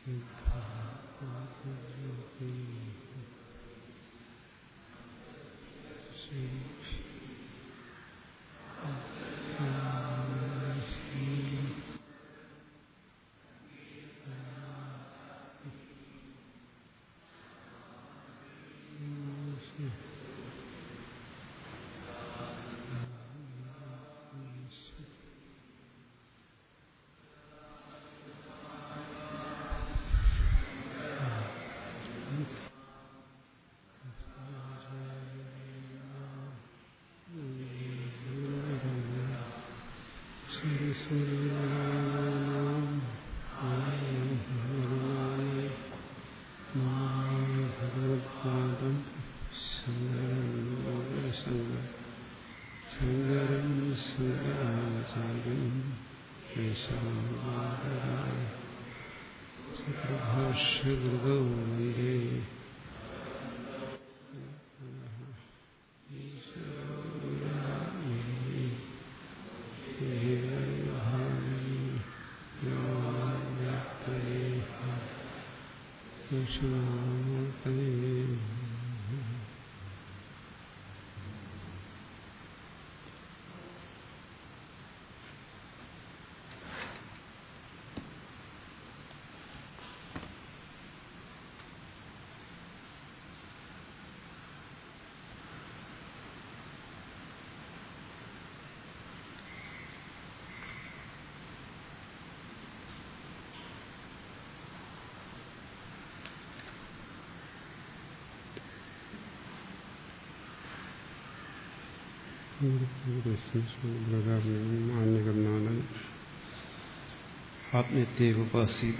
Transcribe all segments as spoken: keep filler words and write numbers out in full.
മാന്യകർണാടൻ ആത്മീയത്യേവ ഉപാസീത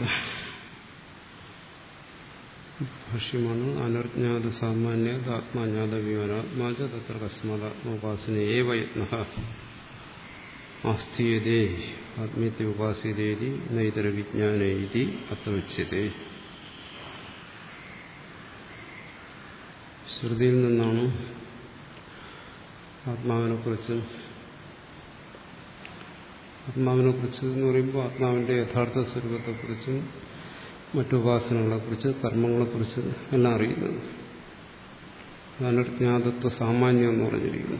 ഭാഷ്യമാണ്. അനർജ്ഞാത സാമാന്യത് ആത്മാജ്ഞാതവ്യോനാത്മാച തത്ര കസ്മാദാത്മോപാസനയേവ യത്നഃ ആസ്തീയതേ ആത്മീയത്യ ഉപാസീതേതി നൈതര വിജ്ഞാനേതി അത്ര ഉച്യതേ. ശ്രുതിയിൽ നിന്നാണ് ആത്മാവിനെ കുറിച്ച് ആത്മാവിനെ കുറിച്ച് എന്ന് പറയുമ്പോൾ ആത്മാവിന്റെ യഥാർത്ഥ സ്വരൂപത്തെക്കുറിച്ചും മറ്റുപാസനകളെക്കുറിച്ച് കർമ്മങ്ങളെക്കുറിച്ച് എല്ലാം അറിയുന്നത്. അനജ്ഞാതത്വ സാമാന്യം എന്ന് പറഞ്ഞിരിക്കുന്നു.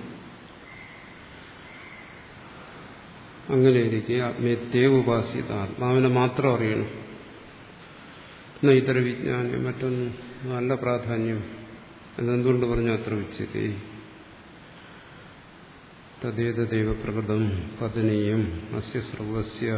അങ്ങനെയിരിക്കെ ആത്മീയത്യേവ ഉപാസീത ആത്മാവിനെ മാത്രം അറിയണം. എന്നാൽ ഇതര വിജ്ഞാനം മറ്റൊന്നും നല്ല പ്രാധാന്യം എന്നെന്തുകൊണ്ട് പറഞ്ഞു അത്ര ഉച്ചതേ. തദ്ദേതദൈവ പ്രകൃതം പതനീയം അസ്യ സർവസ്യ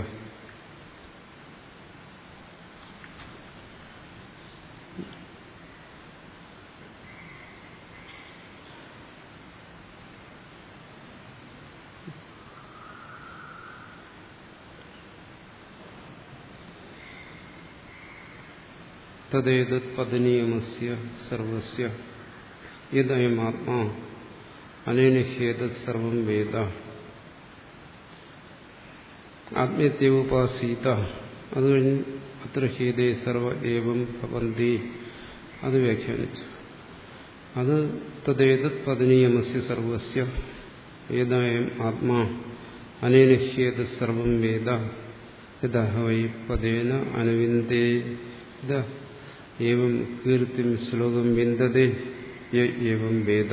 തദ്ദേതത് പതനീയമസ്യ സർവസ്യ യദയം ആത്മാ അനേനഹ്യേതത് സർവം വേദ ആത്മീയത്യേവ ഉപാസീത. അത് കഴിഞ്ഞ് അത്ര ഹേതേ സർവ ഏവം ഭവന്തി അത് വ്യാഖ്യാനിച്ചു. അത് തദ്ദേതത് പതനീയമസ്യ സർവസ്യ ഏതായം ആത്മാ അനേനഹ്യേതത് സർവം വേദ യദഹ വൈ പദേന അനുവിന്ദേത ഏവം കീർത്തിം ശ്ലോകം വിന്ദതേ യ ഏവം വേദ.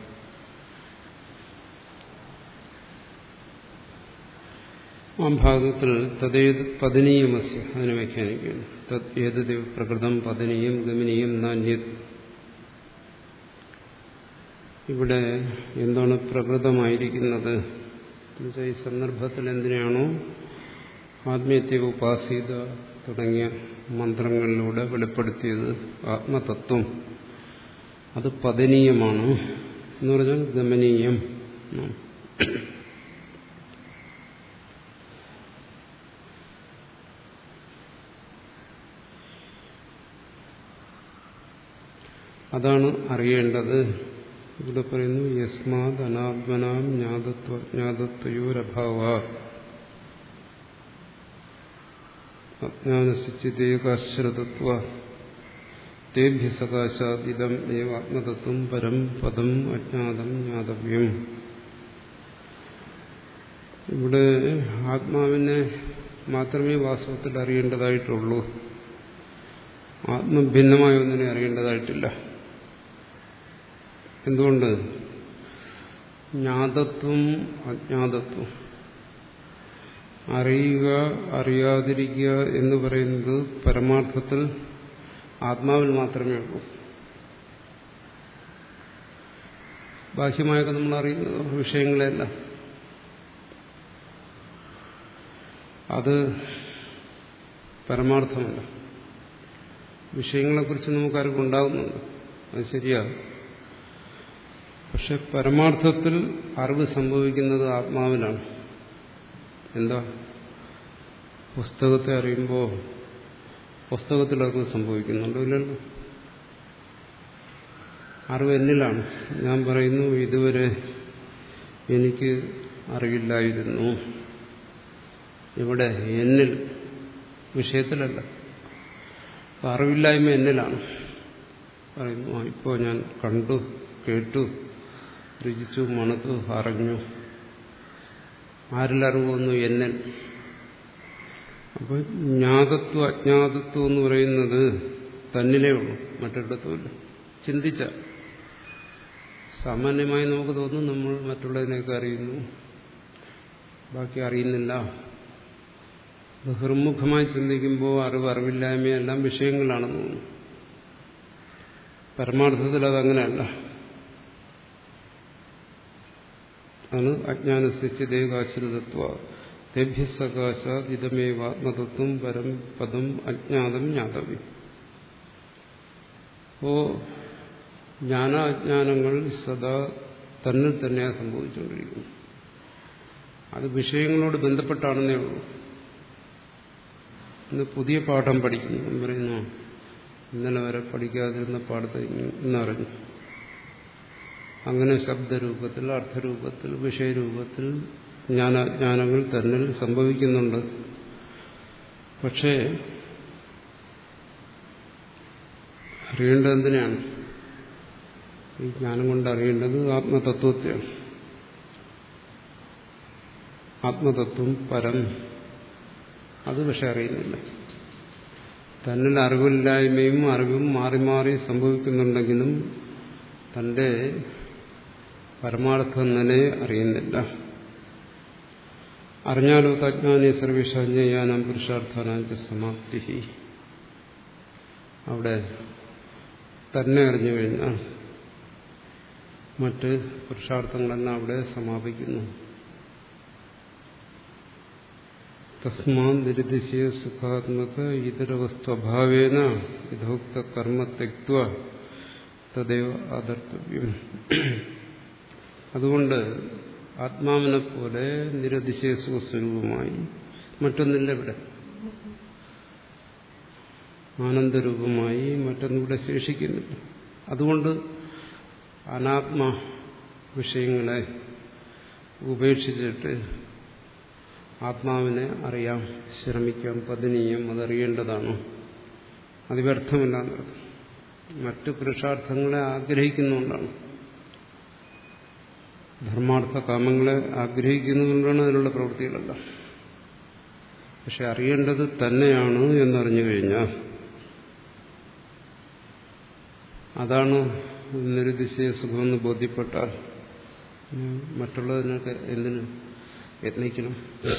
ആ ഭാഗത്തിൽ തദ്ദേത് പതനീയമസ്യ അതിനെ വ്യാഖ്യാനിക്കുകയാണ്. തത് ഏതത് പ്രകൃതം പതനീയം ഗമനീയം നാന്യത്. ഇവിടെ എന്താണ് പ്രകൃതമായിരിക്കുന്നത് എന്നുവെച്ചാൽ ഈ സന്ദർഭത്തിൽ എന്തിനാണോ ആത്മീയത്യേവ ഉപാസീത തുടങ്ങിയ മന്ത്രങ്ങളിലൂടെ വെളിപ്പെടുത്തിയത് ആത്മതത്വം, അത് പതനീയമാണ് എന്ന് പറഞ്ഞാൽ ഗമനീയം. അതാണ് അറിയേണ്ടത്. ഇവിടെ പറയുന്നു യസ്മാത് അനാത്മനാം ജ്ഞാതത്വ ജ്ഞാതത്വയോരഭാവ അജ്ഞാനസിച്ചിതേകാശ്രിതത്വ തേഭ്യ സകാശാദിതം ഏവ ആത്മതത്വം പരം പദം അജ്ഞാതം ജ്ഞാതവ്യം. ഇവിടെ ആത്മാവിനെ മാത്രമേ വാസ്തവത്തിൽ അറിയേണ്ടതായിട്ടുള്ളൂ. ആത്മഭിന്നമായ ഒന്നിനെ അറിയേണ്ടതായിട്ടില്ല. എന്തുകൊണ്ട്? ജ്ഞാതത്വം അജ്ഞാതത്വം, അറിയുക അറിയാതിരിക്കുക എന്ന് പറയുന്നത് പരമാർത്ഥത്തിൽ ആത്മാവിൽ മാത്രമേ ഉള്ളൂ. ബാഹ്യമായൊക്കെ നമ്മൾ അറിയുന്നത് വിഷയങ്ങളെയല്ല. അത് പരമാർത്ഥമല്ല. വിഷയങ്ങളെക്കുറിച്ച് നമുക്ക് അറിവുണ്ടാകുന്നുണ്ട്, അത് ശരിയാണ്. പക്ഷെ പരമാർത്ഥത്തിൽ അറിവ് സംഭവിക്കുന്നത് ആത്മാവിലാണ്. എന്താ? പുസ്തകത്തെ അറിയുമ്പോൾ പുസ്തകത്തിൽ അറിവ് സംഭവിക്കുന്നുണ്ടോ? ഇല്ലല്ലോ. അറിവ് എന്നിലാണ്. ഞാൻ പറയുന്നു ഇതുവരെ എനിക്ക് അറിവില്ലായിരുന്നു. ഇവിടെ എന്നിൽ, വിഷയത്തിലല്ല. അറിവില്ലായ്മ എന്നിലാണ്. പറയുന്നു ഇപ്പോൾ ഞാൻ കണ്ടു, കേട്ടു, രുചിച്ചു, മണത്തു, അറിഞ്ഞു. ആരിലറിവ് വന്നു? എന്നിൽ. അപ്പോൾ ജ്ഞാതത്വം അജ്ഞാതത്വം എന്ന് പറയുന്നത് തന്നിലേ ഉള്ളൂ, മറ്റൊരിടത്തുമില്ല. ചിന്തിച്ച സാമാന്യമായി നമുക്ക് തോന്നും നമ്മൾ മറ്റുള്ളതിനെയൊക്കെ അറിയുന്നു, ബാക്കി അറിയുന്നില്ല. ബഹിർമുഖമായി ചിന്തിക്കുമ്പോൾ അറിവ് അറിവില്ലായ്മയെല്ലാം വിഷയങ്ങളാണെന്ന് തോന്നുന്നു. പരമാർത്ഥത്തിൽ അതങ്ങനെയല്ല. ആണ് അജ്ഞാനസ്ഥിതിദേകാശ്രിതത്വ തേഭ്യസകാശാത് ഇതമേവാത്മതത്വം പരം പദം അജ്ഞാതം ജ്ഞാതവ്യം. അപ്പോ ജ്ഞാനാജ്ഞാനങ്ങൾ സദാ തന്നിൽ തന്നെയാണ് സംഭവിച്ചുകൊണ്ടിരിക്കുന്നത്. അത് വിഷയങ്ങളോട് ബന്ധപ്പെട്ടാണെന്നേ ഉള്ളൂ. ഇന്ന് പുതിയ പാഠം പഠിക്കുന്നു എന്ന് പറയുന്നു. ഇന്നലെ വരെ പഠിക്കാതിരുന്ന പാഠത്തെ ഇന്നറിഞ്ഞു. അങ്ങനെ ശബ്ദരൂപത്തിൽ, അർത്ഥരൂപത്തിൽ, വിഷയരൂപത്തിൽ ജ്ഞാനാജ്ഞാനങ്ങൾ തന്നിൽ സംഭവിക്കുന്നുണ്ട്. പക്ഷേ അറിയേണ്ടത് എന്തിനാണ്? ഈ ജ്ഞാനം കൊണ്ട് അറിയേണ്ടത് ആത്മതത്വത്തെയാണ്. ആത്മതത്വം പരം, അത് പക്ഷെ അറിയുന്നില്ല. തന്നിൽ അറിവില്ലായ്മയും അറിവും മാറി മാറി സംഭവിക്കുന്നുണ്ടെങ്കിലും തന്റെ പരമാർത്ഥം തന്നെ അറിയുന്നില്ല. അറിഞ്ഞാലോ തജ്ഞാനേ സർവേഷാജ്ഞേയാനാം പുരുഷാർത്ഥാനാം ച സമാപ്തി. അവിടെ തന്നെ അറിഞ്ഞു കഴിഞ്ഞാൽ മറ്റ് പുരുഷാർത്ഥങ്ങളെല്ലാം അവിടെ സമാപിക്കുന്നു. തസ്മാ നിരുദ്ദിശ്യ സുഖാത്മക ഇതരവസ്തുഭാവേന യഥോക്ത കർമ്മ ത്യക്ത്വ തദൈവ ആദർത്തവ്യം. അതുകൊണ്ട് ആത്മാവിനെ പോലെ നിരതിശയ സുഖസ്വരൂപമായി മറ്റൊന്നില്ല ഇവിടെ. ആനന്ദരൂപമായി മറ്റൊന്നിവിടെ ശേഷിക്കുന്നില്ല. അതുകൊണ്ട് അനാത്മ വിഷയങ്ങളെ ഉപേക്ഷിച്ചിട്ട് ആത്മാവിനെ അറിയാം, ശ്രമിക്കാം, പതനീയം, അതറിയേണ്ടതാണ്. അത് വ്യർത്ഥമില്ലാന്നർത്ഥം. മറ്റു പുരുഷാർത്ഥങ്ങളെ ആഗ്രഹിക്കുന്നുകൊണ്ടാണ്, ധർമാർത്ഥ കാമങ്ങളെ ആഗ്രഹിക്കുന്നതുകൊണ്ടാണ് അതിനുള്ള പ്രവൃത്തികളല്ല. പക്ഷെ അറിയേണ്ടത് തന്നെയാണ് എന്നറിഞ്ഞു കഴിഞ്ഞാൽ അതാണ് നിരുദ്ദിശ്യ സുഖമെന്ന് ബോധ്യപ്പെട്ടാൽ മറ്റുള്ളതിനൊക്കെ എന്തിന് യത്നിക്കണം?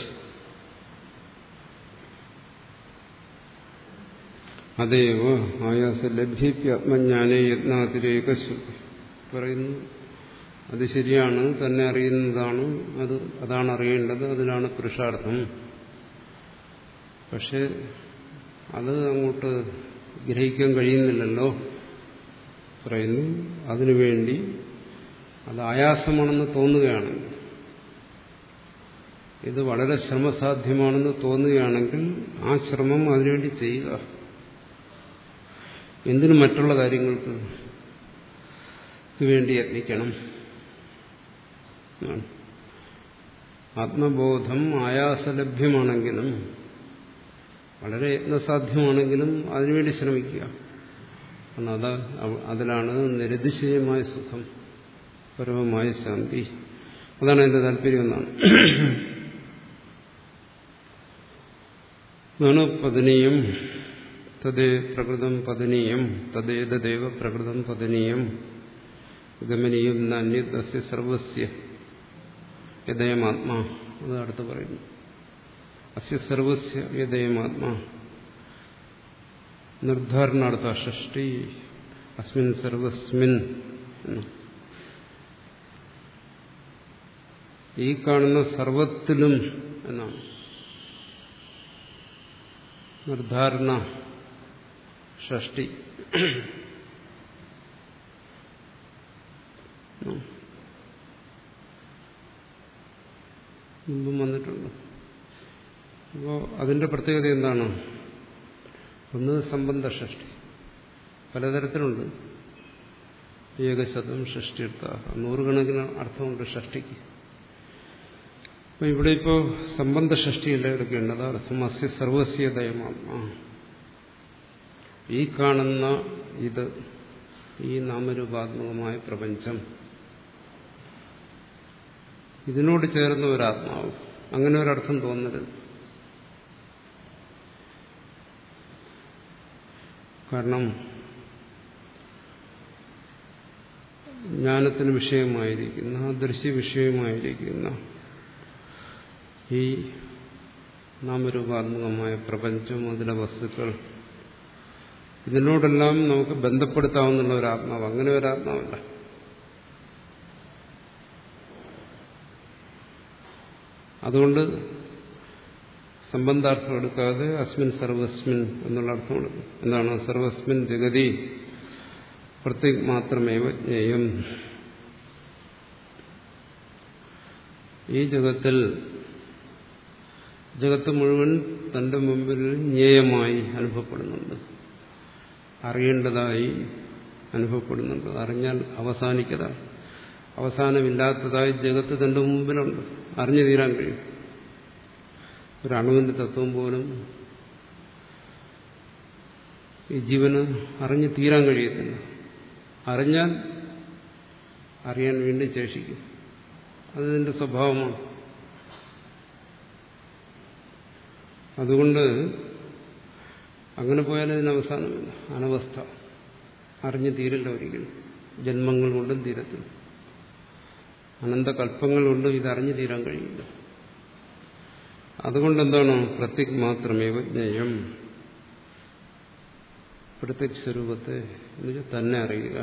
അതേവ ആയാസ ലഭ്യപ്യാത്മജ്ഞാനേ യത്നാതിരേക പറയുന്നു. അത് ശരിയാണ്, തന്നെ അറിയുന്നതാണ്, അത് അതാണ് അറിയേണ്ടത്, അതിനാണ് പുരുഷാർത്ഥം. പക്ഷെ അത് അങ്ങോട്ട് ഗ്രഹിക്കാൻ കഴിയുന്നില്ലല്ലോ. പറയുന്നു അതിനുവേണ്ടി അത് ആയാസമാണെന്ന് തോന്നുകയാണെങ്കിൽ, ഇത് വളരെ ശ്രമസാധ്യമാണെന്ന് തോന്നുകയാണെങ്കിൽ ആ ശ്രമം അതിനുവേണ്ടി ചെയ്യുക. എന്തിനു മറ്റുള്ള കാര്യങ്ങൾക്ക് വേണ്ടി യത്നിക്കണം? ആത്മബോധം ആയാസലഭ്യമാണെങ്കിലും വളരെ യത്നസാധ്യമാണെങ്കിലും അതിനുവേണ്ടി ശ്രമിക്കുക. അത് അതിലാണ് നിരതിശയമായ സുഖം, പരമമായ ശാന്തി. അതാണ് എന്റെ താല്പര്യം എന്നാണ്. അതാണ് പതനീയം തദേ പ്രകൃതം പതനീയം തദ്ദേതദേവ പ്രകൃതം പതനീയം ഗമനീയം നാന്യസ്യ സർവസ്യ യദയമാത്മാ. അത് അടുത്ത് പറയുന്നു. അസ്യ സർവസ്യ യദയമാത്മാ നിർദ്ധാരണാർത്ഥ ഷഷ്ടി അസ്മിൻ സർവസ്മിൻ എന്ന്. ഈ കാണുന്ന സർവത്തിലും എന്നാണ് നിർദ്ധാരണ ഷഷ്ടി. മുമ്പും വന്നിട്ടുണ്ട്. അപ്പോൾ അതിന്റെ പ്രത്യേകത എന്താണ്? ഒന്ന് സംബന്ധ ഷഷ്ടി, പലതരത്തിലുണ്ട്. ഏകശതം ഷഷ്ടിയെടുത്ത നൂറുകണക്കിന് അർത്ഥമുണ്ട് ഷഷ്ടിക്ക്. അപ്പൊ ഇവിടെ ഇപ്പോ സംബന്ധ ഷഷ്ടിയല്ല എടുക്കേണ്ടത്. അർത്ഥം അസ്യ സർവസ്യ ദയമാത്മാ. ഈ കാണുന്ന ഇത്, ഈ നാമരൂപാത്മകമായ പ്രപഞ്ചം, ഇതിനോട് ചേർന്ന ഒരാത്മാവ്, അങ്ങനെ ഒരർത്ഥം തോന്നരുത്. കാരണം ജ്ഞാനത്തിന് വിഷയമായിരിക്കുന്ന, ദൃശ്യ വിഷയമായിരിക്കുന്ന ഈ നാമരൂപാത്മകമായ പ്രപഞ്ചം, അതിലെ വസ്തുക്കൾ, ഇതിനോടെല്ലാം നമുക്ക് ബന്ധപ്പെടുത്താവുന്ന ഒരാത്മാവ്, അങ്ങനെ ഒരാത്മാവല്ല. അതുകൊണ്ട് സംബന്ധാർത്ഥം എടുക്കാതെ അസ്മിൻ സർവസ്മിൻ എന്നുള്ള അർത്ഥം എടുക്കും. എന്താണ്? സർവസ്മിൻ ജഗതി പ്രത്യേക മാത്രമേവ ജ്ഞേയം. ഈ ജഗത്തിൽ, ജഗത്ത് മുഴുവൻ തന്റെ മുമ്പിൽ ജ്ഞേയമായി അനുഭവപ്പെടുന്നുണ്ട്, അറിയേണ്ടതായി അനുഭവപ്പെടുന്നുണ്ട്. അറിഞ്ഞാൽ അവസാനിക്കത, അവസാനമില്ലാത്തതായി ജഗത്ത് തന്റെ മുമ്പിലുണ്ട്, അറിഞ്ഞു തീരാൻ കഴിയും. ഒരു അണുവിന്റെ തത്വം പോലും ഈ ജീവന് അറിഞ്ഞു തീരാൻ കഴിയത്തില്ല. അറിഞ്ഞാൽ അറിയാൻ വീണ്ടും ശേഷിക്കും. അത് ഇതിന്റെ സ്വഭാവമാണ്. അതുകൊണ്ട് അങ്ങനെ പോയാൽ ഇതിന് അവസാനമില്ല, അനവസ്ഥ. അറിഞ്ഞു തീരില്ല ഒരിക്കലും. ജന്മങ്ങൾ കൊണ്ടും തീരത്തില്ല, അനന്തകൽപ്പങ്ങൾ കൊണ്ടും ഇത് അറിഞ്ഞു തീരാൻ കഴിയില്ല. അതുകൊണ്ടെന്താണ്? പ്രത്യക് മാത്രമേവ ജ്ഞേയം. പ്രത്യക് സ്വരൂപത്തെ എന്നുവെച്ചാൽ തന്നെ അറിയുക,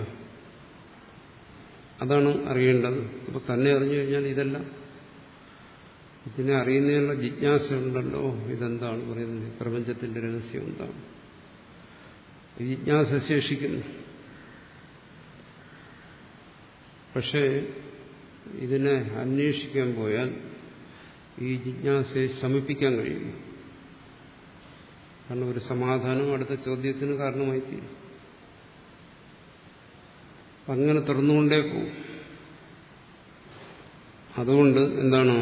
അതാണ് അറിയേണ്ടത്. അപ്പൊ തന്നെ അറിഞ്ഞു കഴിഞ്ഞാൽ ഇതെല്ലാം, ഇതിനെ അറിയുന്നതിനുള്ള ജിജ്ഞാസ ഉണ്ടല്ലോ. ഇതെന്താണ് പറയുന്നത്? പ്രപഞ്ചത്തിന്റെ രഹസ്യം എന്താണ്? ഈ ജിജ്ഞാസ ശേഷിക്കുന്നു. പക്ഷേ ഇതിനെ അന്വേഷിക്കാൻ പോയാൽ ഈ ജിജ്ഞാസയെ ശമിപ്പിക്കാൻ കഴിയും. കാരണം ഒരു സമാധാനം അടുത്ത ചോദ്യത്തിന് കാരണമായി തീരും. അങ്ങനെ തുറന്നുകൊണ്ടേ പോകും. അതുകൊണ്ട് എന്താണ്?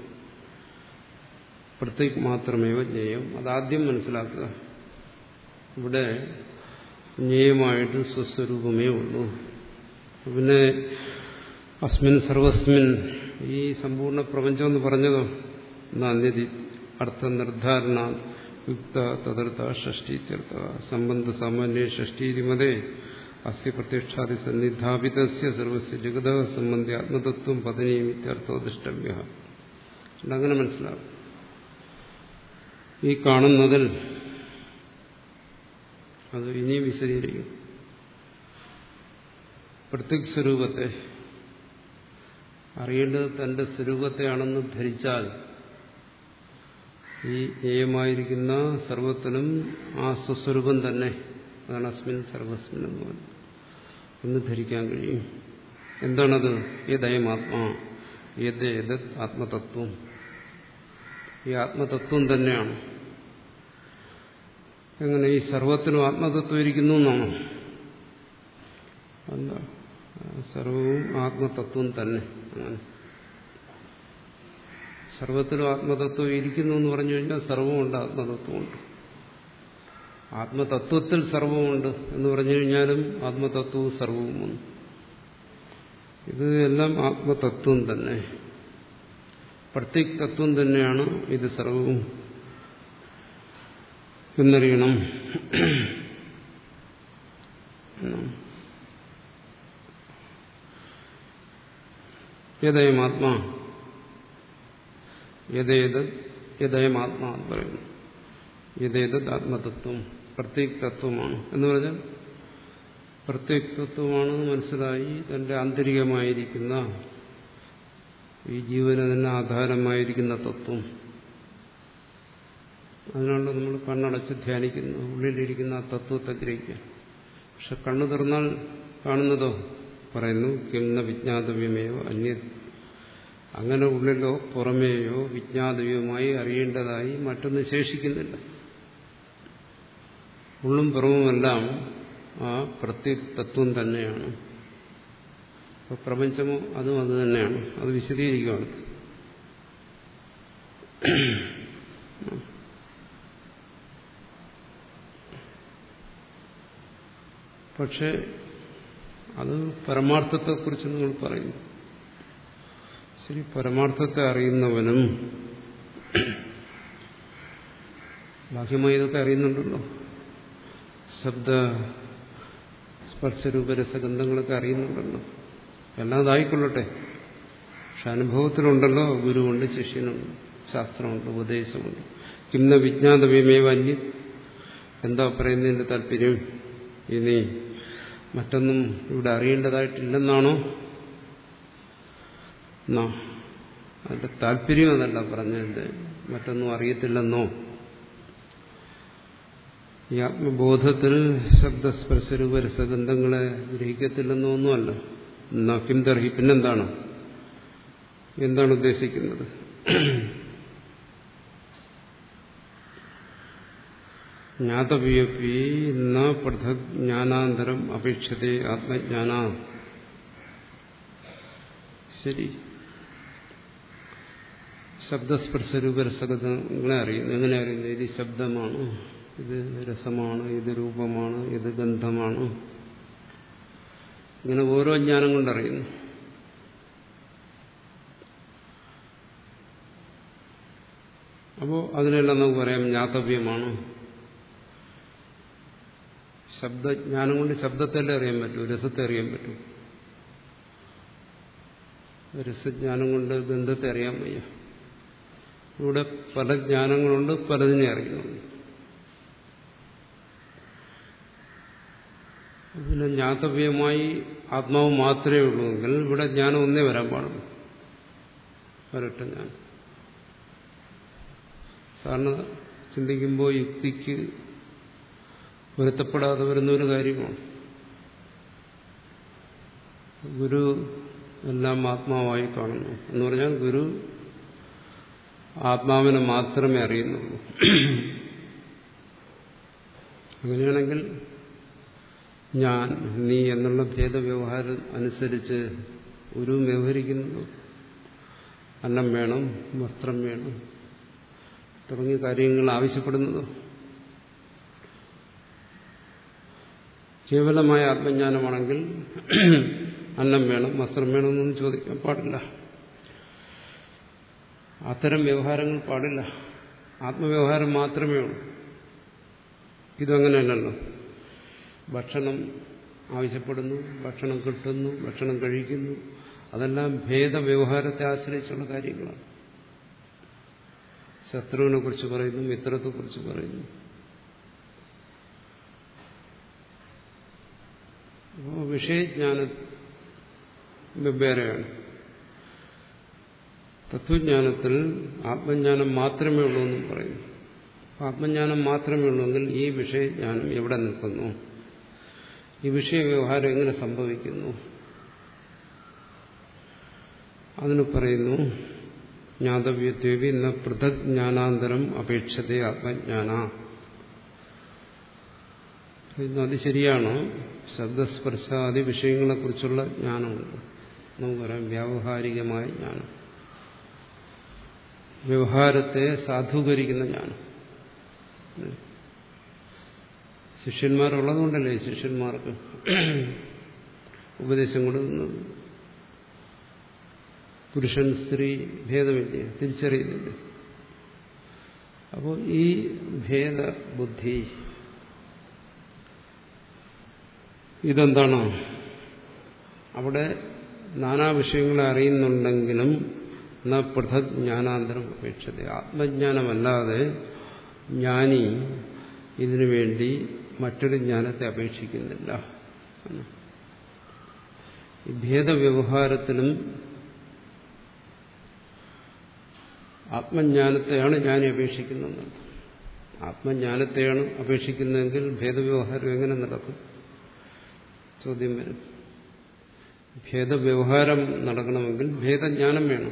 പ്രത്യേക മാത്രമേവ ജ്ഞേയം. അതാദ്യം മനസ്സിലാക്കുക. ഇവിടെ ജ്ഞേയമായിട്ട് സ്വസ്വരൂപമേ ഉള്ളൂ. പിന്നെ അസ്മിൻ സർവസ്മിൻ, ഈ സമ്പൂർണ്ണ പ്രപഞ്ചം എന്ന് പറഞ്ഞതോ നാന്യതി അർത്ഥ നിർദ്ധാരണ യുക്ത തദർത്ഥ ഷഷ്ടി തീർത്ഥ സംബന്ധ സാമാന്യ ഷഷ്ടിരിമതേ അസ്യ പ്രത്യക്ഷാദി സന്നിധാപിതസ്യ സർവസ്യ ജഗത സംബന്ധി ആത്മതത്വം പതനീയം ഇത്യർത്ഥോ ദൃഷ്ടവ്യ. അങ്ങനെ മനസ്സിലാകും. ഈ കാണുന്നതിൽ അത് ഇനിയും വിശദീകരിക്കും. പ്രത്യക് സ്വരൂപത്തെ അറിയേണ്ടത് തന്റെ സ്വരൂപത്തെയാണെന്ന് ധരിച്ചാൽ ഈ ജ്ഞേയമായിരിക്കുന്ന സർവത്തിനും ആ സ്വസ്വരൂപം തന്നെ, അതാണ് അസ്മിൻ സർവസ്മിൻ എന്ന് പറയുന്നത്, എന്ന് ധരിക്കാൻ കഴിയും. എന്താണത്? ഏതയമാത്മാ, ഏത് ഏത് ആത്മതത്വം. ഈ ആത്മതത്വം തന്നെയാണ്. എങ്ങനെ? ഈ സർവത്തിനും ആത്മതത്വം ഇരിക്കുന്നു എന്നാണോ? അല്ല, സർവവും ആത്മതത്വം തന്നെ. അങ്ങനെ സർവത്തിലും ആത്മതത്വം ഇരിക്കുന്നു എന്ന് പറഞ്ഞു കഴിഞ്ഞാൽ സർവമുണ്ട്, ആത്മതത്വമുണ്ട്. ആത്മതത്വത്തിൽ സർവമുണ്ട് എന്ന് പറഞ്ഞു കഴിഞ്ഞാലും ആത്മതത്വവും സർവവും വന്നു. ഇത് എല്ലാം ആത്മതത്വം തന്നെ, പ്രത്യക് തത്വം തന്നെയാണ് ഇത് സർവവും. എന്നറിയണം. യദയമാത്മാ യഥേത് യദയമാത്മാ എന്ന് പറയുന്നു. യഥേതത് ആത്മതത്വം പ്രത്യേക തത്വമാണ് എന്ന് പറഞ്ഞാൽ പ്രത്യേക തത്വമാണെന്ന് മനസ്സിലായി തന്റെ ആന്തരികമായിരിക്കുന്ന ഈ ജീവന് തന്നെ ആധാരമായിരിക്കുന്ന തത്വം. അതിനാണല്ലോ നമ്മൾ കണ്ണടച്ച് ധ്യാനിക്കുന്നു, ഉള്ളിലിരിക്കുന്ന ആ തത്വത്തെ ഗ്രഹിക്കാൻ. പക്ഷെ കണ്ണു തുറന്നാൽ കാണുന്നതോ പറയുന്നു കിംന വിജ്ഞാതവ്യമേയോ അന്യ. അങ്ങനെ ഉള്ളിലോ പുറമേയോ വിജ്ഞാതവ്യമായി അറിയേണ്ടതായി മറ്റൊന്നും ശേഷിക്കുന്നില്ല. ഉള്ളും പുറവുമെല്ലാം ആ പ്രത്യേക തത്വം തന്നെയാണ്. അപ്പോൾ പ്രപഞ്ചമോ അതും അത് തന്നെയാണ്. അത് വിശദീകരിക്കുകയാണ്. പക്ഷെ അത് പരമാർത്ഥത്തെക്കുറിച്ച് നിങ്ങൾ പറയുന്നു. ശരി, പരമാർത്ഥത്തെ അറിയുന്നവനും ബാഹ്യമായി ഇതൊക്കെ അറിയുന്നുണ്ടല്ലോ. ശബ്ദ സ്പർശരൂപരസഗന്ധങ്ങളൊക്കെ അറിയുന്നുണ്ടല്ലോ. എല്ലാം അതായിക്കൊള്ളട്ടെ. പക്ഷെ അനുഭവത്തിലുണ്ടല്ലോ ഗുരുവുണ്ട്, ശിഷ്യനുണ്ട്, ശാസ്ത്രമുണ്ട്, ഉപദേശമുണ്ട്. കിംന വിജ്ഞാതവ്യമേവ അന്യ. എന്താ പറയുന്നതിന്റെ താല്പര്യം? ഇനി മറ്റൊന്നും ഇവിടെ അറിയേണ്ടതായിട്ടില്ലെന്നാണോ? എന്നാ അതിന്റെ താല്പര്യം അതല്ല പറഞ്ഞതിന്റെ. മറ്റൊന്നും അറിയത്തില്ലെന്നോ? ഈ ആത്മബോധത്തിൽ ശബ്ദസ്പർശരൂപരസഗന്ധങ്ങളെ ഗ്രഹിക്കത്തില്ലെന്നോ ഒന്നുമല്ല. എന്നാ കിം തർഹി, പിന്നെന്താണ്? എന്താണ് ഉദ്ദേശിക്കുന്നത്? ജ്ഞാതവ്യപി ന പൃഥക് ജ്ഞാനാന്തരം അപേക്ഷതേ ആത്മജ്ഞാന. ശരി, ശബ്ദസ്പർശരൂപരസഗന്ധങ്ങളെ അറിയുന്നു. എങ്ങനെ അറിയുന്നു? ഇത് ശബ്ദമാണ്, ഇത് രസമാണ്, ഇത് രൂപമാണ്, ഇത് ഗന്ധമാണ്. ഇങ്ങനെ ഓരോ ജ്ഞാനം കൊണ്ടറിയുന്നു. അപ്പോൾ അതിനെല്ലാം നമുക്ക് പറയാം ജ്ഞാതവ്യമാണ്. ശബ്ദജ്ഞാനം കൊണ്ട് ശബ്ദത്തെല്ലാം അറിയാൻ പറ്റൂ, രസത്തെ അറിയാൻ പറ്റൂ. രസജ്ഞാനം കൊണ്ട് ഗന്ധത്തെ അറിയാൻ വയ്യ. ഇവിടെ പല ജ്ഞാനങ്ങളുണ്ട്, പലതിനെ അറിയുന്നുണ്ട്. പിന്നെ ജ്ഞാതവ്യമായി ആത്മാവ് മാത്രമേ ഉള്ളൂവെങ്കിൽ ഇവിടെ ജ്ഞാനം ഒന്നേ വരാൻ പാടുള്ളൂ. വരട്ടെ. ഞാൻ സാധാരണ ചിന്തിക്കുമ്പോൾ യുക്തിക്ക് പൊരുത്തപ്പെടാതെ വരുന്ന ഒരു കാര്യമാണ്. ഗുരു എല്ലാം ആത്മാവായി കാണുന്നു എന്ന് പറഞ്ഞാൽ ഗുരു ആത്മാവിനെ മാത്രമേ അറിയുന്നുള്ളൂ. അങ്ങനെയാണെങ്കിൽ ഞാൻ, നീ എന്നുള്ള ഭേദവ്യവഹാരം അനുസരിച്ച് ഗുരുവും വ്യവഹരിക്കുന്നു. അന്നം വേണം, വസ്ത്രം വേണം തുടങ്ങിയ കാര്യങ്ങൾ ആവശ്യപ്പെടുന്നത് കേവലമായ ആത്മജ്ഞാനമാണെങ്കിൽ അന്നം വേണം, വസ്ത്രം വേണമെന്നൊന്നും ചോദിക്കാൻ പാടില്ല. അത്തരം വ്യവഹാരങ്ങൾ പാടില്ല. ആത്മവ്യവഹാരം മാത്രമേ ഉള്ളൂ. ഇതങ്ങനെയല്ലല്ലോ. ഭക്ഷണം ആവശ്യപ്പെടുന്നു, ഭക്ഷണം കിട്ടുന്നു, ഭക്ഷണം കഴിക്കുന്നു. അതെല്ലാം ഭേദവ്യവഹാരത്തെ ആശ്രയിച്ചുള്ള കാര്യങ്ങളാണ്. ശത്രുവിനെ കുറിച്ച് പറയുന്നു, മിത്രത്തെക്കുറിച്ച് പറയുന്നു. അപ്പോൾ വിഷയജ്ഞാനം വെവ്വേറെയാണ്. തത്വജ്ഞാനത്തിൽ ആത്മജ്ഞാനം മാത്രമേ ഉള്ളൂ എന്നും പറയുന്നു. ആത്മജ്ഞാനം മാത്രമേ ഉള്ളൂവെങ്കിൽ ഈ വിഷയജ്ഞാനം എവിടെ നിൽക്കുന്നു? ഈ വിഷയവ്യവഹാരം എങ്ങനെ സംഭവിക്കുന്നു? അതിന് പറയുന്നു ജ്ഞാതവ്യത്വേപി ന പൃഥക് ജ്ഞാനാന്തരം അപേക്ഷതേ ആത്മജ്ഞാന. അത് ശരിയാണ്. ശബ്ദസ്പർശാദി വിഷയങ്ങളെക്കുറിച്ചുള്ള ജ്ഞാനമുണ്ട്. നമുക്കറിയാം വ്യാവഹാരികമായ ജ്ഞാനം, വ്യവഹാരത്തെ സാധൂകരിക്കുന്ന ജ്ഞാനം. ശിഷ്യന്മാരുള്ളതുകൊണ്ടല്ലേ ശിഷ്യന്മാർക്ക് ഉപദേശം കൊടുക്കുന്നത്. പുരുഷൻ സ്ത്രീ ഭേദമില്ല, തിരിച്ചറിയുന്നില്ല. അപ്പോൾ ഈ ഭേദബുദ്ധി ഇതെന്താണ്? അവിടെ നാനാ വിഷയങ്ങളെ അറിയുന്നുണ്ടെങ്കിലും ന പൃഥക് ജ്ഞാനാന്തരം അപേക്ഷത. ആത്മജ്ഞാനമല്ലാതെ ജ്ഞാനി ഇതിനു വേണ്ടി മറ്റൊരു ജ്ഞാനത്തെ അപേക്ഷിക്കുന്നില്ല. ഈ ഭേദവ്യവഹാരത്തിലും ആത്മജ്ഞാനത്തെയാണ് ജ്ഞാനി അപേക്ഷിക്കുന്നത്. ആത്മജ്ഞാനത്തെയാണ് അപേക്ഷിക്കുന്നതെങ്കിൽ ഭേദവ്യവഹാരം എങ്ങനെ നടക്കും? ചോദ്യം വരും. ഭേദവ്യവഹാരം നടക്കണമെങ്കിൽ ഭേദജ്ഞാനം വേണം.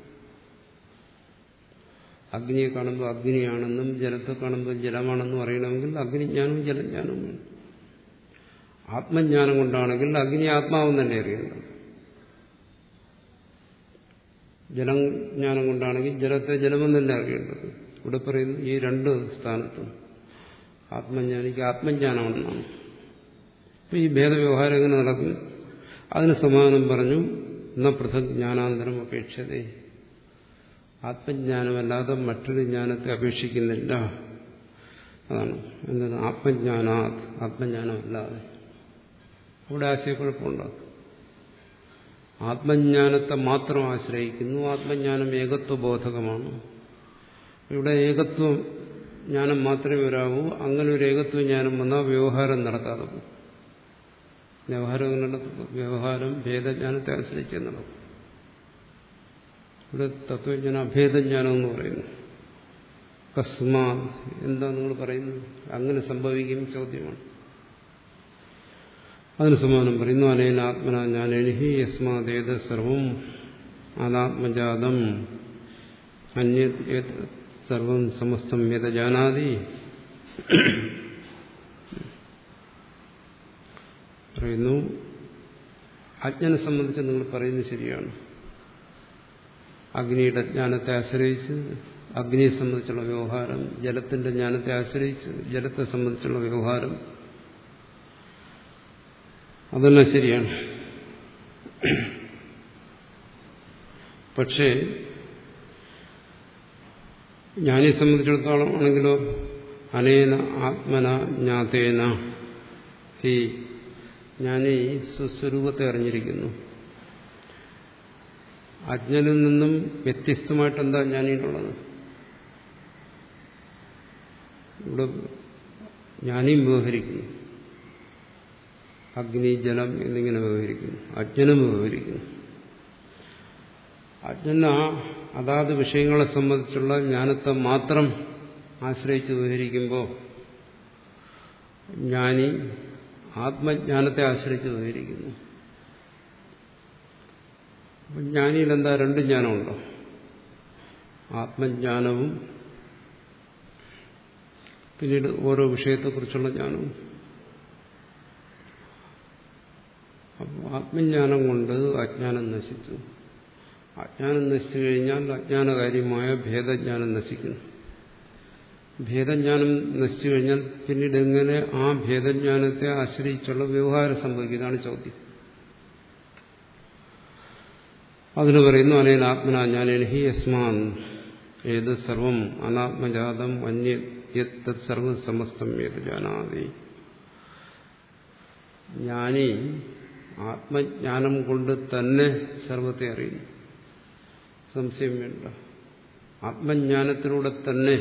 അഗ്നിയെ കാണുമ്പോൾ അഗ്നിയാണെന്നും ജലത്തെ കാണുമ്പോൾ ജലമാണെന്നും അറിയണമെങ്കിൽ അഗ്നിജ്ഞാനവും ജലജ്ഞാനവും വേണം. ആത്മജ്ഞാനം കൊണ്ടാണെങ്കിൽ അഗ്നി ആത്മാവെന്ന് തന്നെ അറിയേണ്ടത്. ജലജ്ഞാനം കൊണ്ടാണെങ്കിൽ ജലത്തെ ജലമെന്ന് തന്നെ അറിയേണ്ടത്. ഇവിടെ പറയുന്നു ഈ രണ്ട് സ്ഥാനത്തും ആത്മജ്ഞാനിക്ക് ആത്മജ്ഞാനമാണെന്നാണ്. അപ്പോൾ ഈ ഭേദവ്യവഹാരം എങ്ങനെ നടക്കും? അതിന് സമാധാനം പറഞ്ഞു. ന പൃഥക് ജ്ഞാനാന്തരം അപേക്ഷതേ. ആത്മജ്ഞാനമല്ലാതെ മറ്റൊരു ജ്ഞാനത്തെ അപേക്ഷിക്കുന്നില്ല. അതാണ് എന്താണ് ആത്മജ്ഞാനാത്, ആത്മജ്ഞാനമല്ലാതെ. അവിടെ ആശയക്കുഴപ്പമുണ്ടാകും. ആത്മജ്ഞാനത്തെ മാത്രം ആശ്രയിക്കുന്നു. ആത്മജ്ഞാനം ഏകത്വബോധകമാണ്. ഇവിടെ ഏകത്വം ജ്ഞാനം മാത്രമേ വരാവൂ. അങ്ങനെ ഒരു ഏകത്വ ജ്ഞാനം വന്നാൽ വ്യവഹാരം നടക്കാതെ പോകും. വ്യവഹാരം എങ്ങനെ? വ്യവഹാരം ഭേദജ്ഞാനത്തെ ആശ്രയിച്ചേ നടക്കും. ഇവിടെ തത്വജ്ഞാനം അഭേദജ്ഞാനം എന്ന് പറയുന്നു. കസ്മാ എന്താ നിങ്ങൾ പറയുന്നത്? അങ്ങനെ സംഭവിക്കും ചോദ്യമാണ്. അതിന് സമാനം പറയുന്നു. അനേന ആത്മനാ ജ്ഞാനേഹി യസ്മാദേത സർവം അനാത്മജാതം അന്യത് സർവം സമസ്തം യത ജാനാതി. പറയുന്നു അജ്ഞനെ സംബന്ധിച്ച് നിങ്ങൾ പറയുന്നത് ശരിയാണ്. അഗ്നിയുടെ ജ്ഞാനത്തെ ആശ്രയിച്ച് അഗ്നിയെ സംബന്ധിച്ചുള്ള വ്യവഹാരം, ജലത്തിന്റെ ജ്ഞാനത്തെ ആശ്രയിച്ച് ജലത്തെ സംബന്ധിച്ചുള്ള വ്യവഹാരം, അതെല്ലാം ശരിയാണ്. പക്ഷേ ജ്ഞാനിയെ സംബന്ധിച്ചിടത്തോളം ആണെങ്കിലോ അനേന ആത്മന ജ്ഞാതേന ഹി, ജ്ഞാനി സ്വസ്വരൂപത്തെ അറിഞ്ഞിരിക്കുന്നു. അജ്ഞനിൽ നിന്നും വ്യത്യസ്തമായിട്ട് എന്താ ജ്ഞാനിയിലുള്ളത്? ഇവിടെ ജ്ഞാനിയും വ്യവഹരിക്കുന്നു. അഗ്നി ജലം എന്നിങ്ങനെ വ്യവഹരിക്കുന്നു. അജ്ഞനും വ്യവഹരിക്കുന്നു. അജ്ഞന അതാത് വിഷയങ്ങളെ സംബന്ധിച്ചുള്ള ജ്ഞാനത്തെ മാത്രം ആശ്രയിച്ച് വ്യവഹരിക്കുമ്പോൾ ജ്ഞാനി ആത്മജ്ഞാനത്തെ ആശ്രയിച്ച് വ്യവഹരിക്കുന്നു. ജ്ഞാനിയിൽ എന്താ രണ്ട് ജ്ഞാനമുണ്ടോ? ആത്മജ്ഞാനവും പിന്നീട് ഓരോ വിഷയത്തെക്കുറിച്ചുള്ള ജ്ഞാനവും. അപ്പോൾ ആത്മജ്ഞാനം കൊണ്ട് അജ്ഞാനം നശിച്ചു. അജ്ഞാനം നശിച്ചു കഴിഞ്ഞാൽ അജ്ഞാനകാര്യമായ ഭേദജ്ഞാനം നശിക്കുന്നു. ഭേദജ്ഞാനം നശിച്ചു കഴിഞ്ഞാൽ പിന്നീട് എങ്ങനെ ആ ഭേദജ്ഞാനത്തെ ആശ്രയിച്ചുള്ള വ്യവഹാരം സംഭവിക്കുന്നതാണ് ചോദ്യം. അതിന് പറയുന്നു അനേന ആത്മനാ ജ്ഞാനേഹി യസ്മാൻ ഏത് സർവം അനാത്മജാതം അന്യത് സർവ സമസ്തം ഏത് ജാനാതി. ജ്ഞാനി ആത്മജ്ഞാനം കൊണ്ട് തന്നെ സർവത്തെ അറിയുന്നു. സംശയം വേണ്ട. ആത്മജ്ഞാനത്തിലൂടെ തന്നെ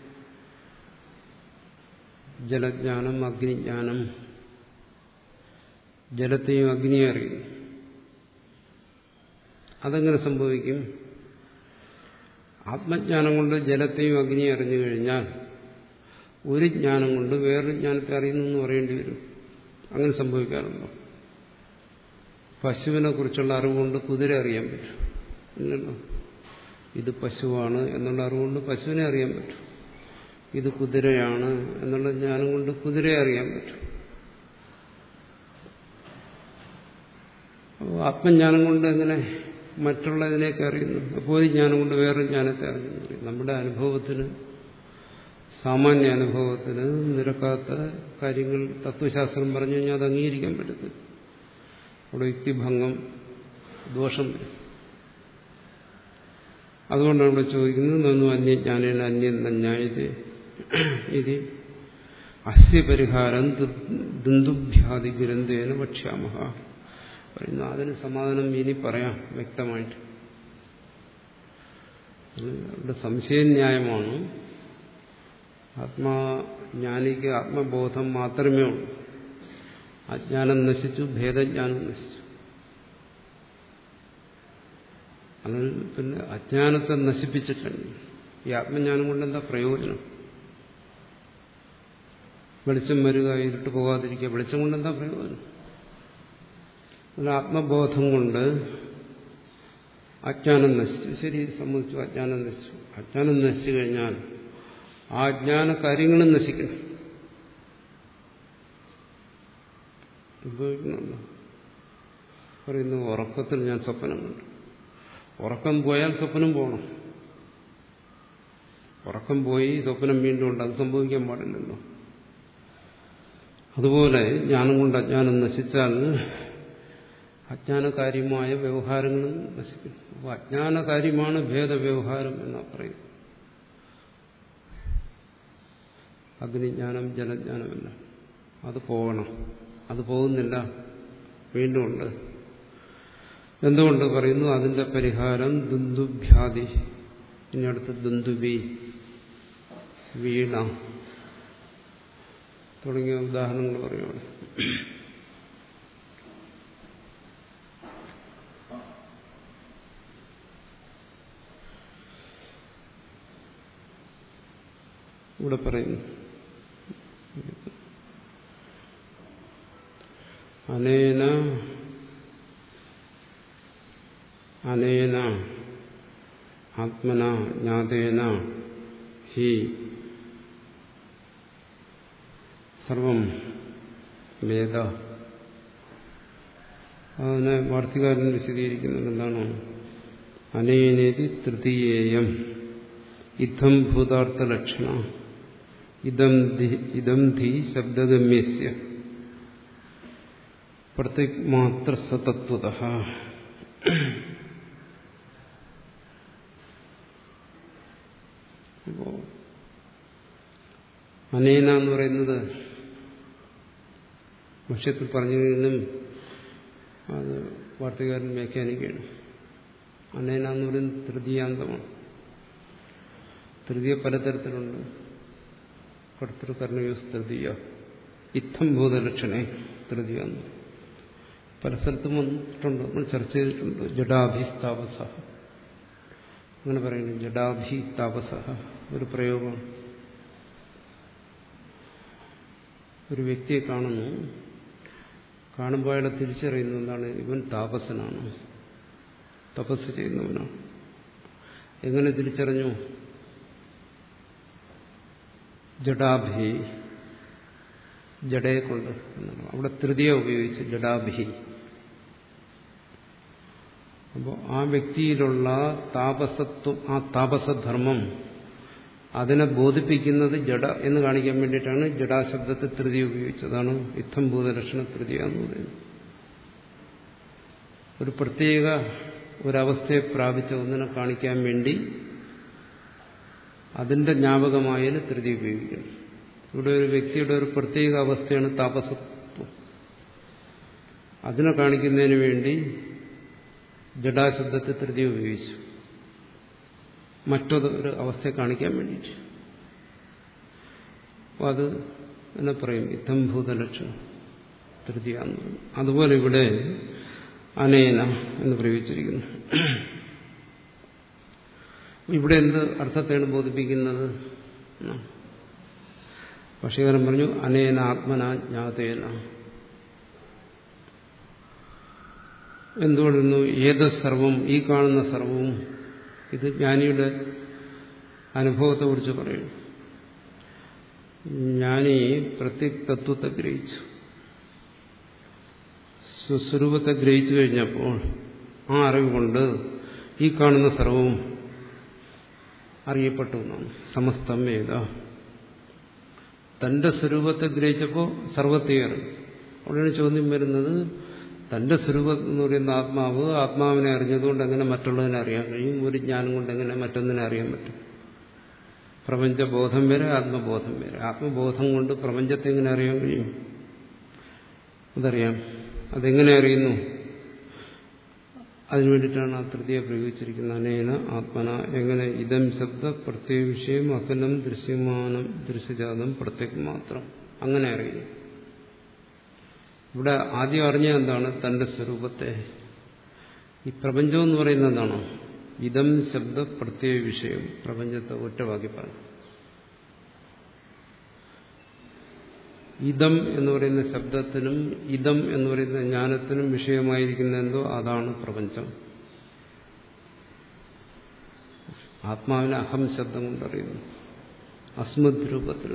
ജലജ്ഞാനം, അഗ്നിജ്ഞാനം, ജലത്തെയും അഗ്നിയെ അറിയുന്നു. അതെങ്ങനെ സംഭവിക്കും? ആത്മജ്ഞാനം കൊണ്ട് ജലത്തെയും അഗ്നിയെ അറിഞ്ഞു കഴിഞ്ഞാൽ ഒരു ജ്ഞാനം കൊണ്ട് വേറൊരു ജ്ഞാനത്തെ അറിയുന്നു എന്ന് പറയേണ്ടി വരും. അങ്ങനെ സംഭവിക്കാറുണ്ടോ? പശുവിനെ കുറിച്ചുള്ള അറിവുകൊണ്ട് കുതിര അറിയാൻ പറ്റും? ഇല്ലല്ലോ. ഇത് പശുവാണ് എന്നുള്ള അറിവുകൊണ്ട് പശുവിനെ അറിയാൻ പറ്റും. ഇത് കുതിരയാണ് എന്നുള്ള ജ്ഞാനം കൊണ്ട് കുതിരയെ അറിയാൻ പറ്റും. അപ്പോൾ ആത്മജ്ഞാനം കൊണ്ട് എങ്ങനെ മറ്റുള്ളതിനെയൊക്കെ അറിയുന്നു? അപ്പോൾ ഈ ജ്ഞാനം കൊണ്ട് വേറൊരു ജ്ഞാനത്തെ അറിയുന്നു. നമ്മുടെ അനുഭവത്തിന്, സാമാന്യ അനുഭവത്തിന് നിരക്കാത്ത കാര്യങ്ങൾ തത്വശാസ്ത്രം പറഞ്ഞു കഴിഞ്ഞാൽ അത് അംഗീകരിക്കാൻ പറ്റത്തില്ല. അവിടെ യുക്തിഭംഗം, ദോഷം വരും. അതുകൊണ്ടാണ് ഇവിടെ ചോദിക്കുന്നത് നന്നു അന്യജ്ഞാനേന അന്യം നന്യായതേ ഇത് അസ്യ പരിഹാരം ദുന്ദുഭ്യാദി ഗ്രന്ഥേന വക്ഷ്യാമഹ പറയുന്നു. അതിന് സമാധാനം ഇനി പറയാം വ്യക്തമായിട്ട്. ഇവിടെ സംശയന്യായമാണ്. ആത്മാജ്ഞാനിക്ക് ആത്മബോധം മാത്രമേ ഉള്ളൂ. അജ്ഞാനം നശിച്ചു, ഭേദജ്ഞാനം നശിച്ചു. അതിൽ പിന്നെ അജ്ഞാനത്തെ നശിപ്പിച്ചിട്ടുണ്ട്. ഈ ആത്മജ്ഞാനം കൊണ്ട് എന്താ പ്രയോജനം? വെളിച്ചം വരിക, ഇരുട്ട് പോകാതിരിക്കുക, വെളിച്ചം കൊണ്ട് എന്താ പ്രയോജനം? അല്ല, ആത്മബോധം കൊണ്ട് അജ്ഞാനം നശിച്ചു. ശരി, സംബന്ധിച്ചു, അജ്ഞാനം നശിച്ചു. അജ്ഞാനം നശിച്ചു കഴിഞ്ഞാൽ ആ അജ്ഞാന കാര്യങ്ങളും നശിക്കണം. ഉപയോഗിക്കണമല്ലോ. പറയുന്നു, ഉറക്കത്തിൽ ഞാൻ സ്വപ്നം കണ്ടു. ഉറക്കം പോയാൽ സ്വപ്നം പോകണം. ഉറക്കം പോയി സ്വപ്നം വീണ്ടും ഉണ്ട്, അത് സംഭവിക്കാൻ പാടില്ലല്ലോ. അതുപോലെ ജ്ഞാനം കൊണ്ട് അജ്ഞാനം നശിച്ചാൽ അജ്ഞാനകാര്യമായ വ്യവഹാരങ്ങളും നശിക്കും. അപ്പോൾ അജ്ഞാനകാര്യമാണ് ഭേദവ്യവഹാരം എന്നാ പറയും. അഗ്നിജ്ഞാനം, ജലജ്ഞാനമല്ല, അത് പോകണം. അത് പോകുന്നില്ല, വീണ്ടും ഉണ്ട്. എന്തുകൊണ്ട് പറയുന്നു? അതിന്റെ പരിഹാരം ദുന്ദുഭ്യാദി. ഇനി അടുത്ത് ദുന്ദുബി, വീണ തുടങ്ങിയ ഉദാഹരണങ്ങൾ പറയുകയാണ്. ഇവിടെ പറയുന്നു അനേന അനേന ആത്മന ജ്ഞാതേന ഹി സർവം വേദ. അതിനെ വാർത്തികാരൻ വിശദീകരിക്കുന്നത് എന്താണ്? അനേനേതി തൃതീയേയം ഇത്തം ഭൂതാർത്ഥലക്ഷണ ഇദം ഇദം ധി ശബ്ദഗമ്യസ്യ പ്രത്യക്മാത്ര സതത്വതഃ. അപ്പോ അനേന എന്ന് പറയുന്നത് ഭക്ഷ്യത്തിൽ പറഞ്ഞതിനും അത് വാർത്തകാരൻ വ്യാഖ്യാനിക്കുകയാണ്. അനേന എന്ന് പറയുന്നത് തൃതീയാന്തമാണ്. തൃതീയ പലതരത്തിലുണ്ട്. കർത്തൃകർണയോസ് തൃതീയ, ഇത്തം ഭൂതലക്ഷണേ തൃതീയ. പല സ്ഥലത്തും വന്നിട്ടുണ്ട്, നമ്മൾ ചർച്ച ചെയ്തിട്ടുണ്ട്. ജഡാഭിസ്താപസ അങ്ങനെ പറയുന്നു. ജഡാഭിതാപസ ഒരു പ്രയോഗം. ഒരു വ്യക്തിയെ കാണുന്നു, കാണുമ്പോൾ അയാളെ തിരിച്ചറിയുന്നു. എന്താണ്? ഇവൻ താപസനാണ്, തപസ് ചെയ്യുന്നവനാണ്. എങ്ങനെ തിരിച്ചറിഞ്ഞു? ജഡാഭി, ജഡയെ കൊണ്ട്. അവിടെ തൃതീയ ഉപയോഗിച്ച് ജഡാഭി. അപ്പോൾ ആ വ്യക്തിയിലുള്ള താപസത്വം, ആ താപസധർമ്മം, അതിനെ ബോധിപ്പിക്കുന്നത് ജഡ എന്ന് കാണിക്കാൻ വേണ്ടിയിട്ടാണ് ജഡാശബ്ദത്തെ തൃതീയ ഉപയോഗിച്ചതാണ് ഇത്തം ഭൂതലക്ഷണ തൃതീയ എന്ന് പറയുന്നത്. ഒരു പ്രത്യേക ഒരവസ്ഥയെ പ്രാപിച്ച ഒന്നിനെ കാണിക്കാൻ വേണ്ടി അതിന്റെ ജ്ഞാപകമായതിന് തൃതീയ ഉപയോഗിക്കണം. ഇവിടെ ഒരു വ്യക്തിയുടെ ഒരു പ്രത്യേക അവസ്ഥയാണ് താപസത്വം. അതിനെ കാണിക്കുന്നതിന് വേണ്ടി ജഡാശബ്ദത്തെ തൃതീയ ഉപയോഗിച്ചു, മറ്റൊരു അവസ്ഥയെ കാണിക്കാൻ വേണ്ടിയിട്ട്. അപ്പോൾ അത് എന്നെ പറയും ഇത്തം ഭൂതലക്ഷണം തൃതീയ എന്ന് പറയും. അതുപോലെ ഇവിടെ അനേന എന്ന് പ്രയോഗിച്ചിരിക്കുന്നു. ഇവിടെ എന്ത് അർത്ഥത്തെയാണ് ബോധിപ്പിക്കുന്നത്? ഭാഷ്യകാരൻ പറഞ്ഞു അനേന ആത്മന ജ്ഞാതേന. എന്തുകൊണ്ടിരുന്നു? ഏത് സർവം, ഈ കാണുന്ന സർവവും. ഇത് ജ്ഞാനിയുടെ അനുഭവത്തെക്കുറിച്ച് പറയുന്നു. ജ്ഞാനി പ്രത്യക് തത്വത്തെ ഗ്രഹിച്ചു, സ്വസ്വരൂപത്തെ ഗ്രഹിച്ചു കഴിഞ്ഞപ്പോൾ ആ അറിവ് കൊണ്ട് ഈ കാണുന്ന സർവവും അറിയപ്പെട്ടു എന്നാണ്. സമസ്തം വേദ. തന്റെ സ്വരൂപത്തെ ഗ്രഹിച്ചപ്പോൾ സർവത്തെ അറിയും. അവിടെയാണ് ചോദ്യം വരുന്നത്, തന്റെ സ്വരൂപം എന്ന് പറയുന്ന ആത്മാവ് ആത്മാവിനെ അറിഞ്ഞതുകൊണ്ട് എങ്ങനെ മറ്റുള്ളതിനെ അറിയാൻ കഴിയും? ഒരു ജ്ഞാനം കൊണ്ട് എങ്ങനെ മറ്റൊന്നിനെ അറിയാൻ പറ്റും? പ്രപഞ്ചബോധം വരെ ആത്മബോധം വരെ. ആത്മബോധം കൊണ്ട് പ്രപഞ്ചത്തെ എങ്ങനെ അറിയാൻ കഴിയും? അതറിയാം. അതെങ്ങനെ അറിയുന്നു? അതിനു വേണ്ടിയിട്ടാണ് ആ തൃതീയ പ്രയോഗിച്ചിരിക്കുന്നത്. അനേന ആത്മന. എങ്ങനെ? ഇതം ശബ്ദ പ്രത്യേക വിഷയം അഖിലം ദൃശ്യമാനം ദൃശ്യജാതം പ്രത്യേകം മാത്രം. അങ്ങനെ അറിയുന്നു. ഇവിടെ ആദ്യം അറിഞ്ഞ എന്താണ്? തന്റെ സ്വരൂപത്തെ. ഈ പ്രപഞ്ചം എന്ന് പറയുന്നത് എന്താണോ? ഇതം ശബ്ദ പ്രത്യേക വിഷയം. പ്രപഞ്ചത്തെ ഒറ്റവാക്കി പറഞ്ഞു. ഇതം എന്ന് പറയുന്ന ശബ്ദത്തിനും ഇതം എന്ന് പറയുന്ന ജ്ഞാനത്തിനും വിഷയമായിരിക്കുന്ന എന്തോ അതാണ് പ്രപഞ്ചം. ആത്മാവിനെ അഹം ശബ്ദം കൊണ്ടറിയുന്നു. അസ്മദ് രൂപത്തിൽ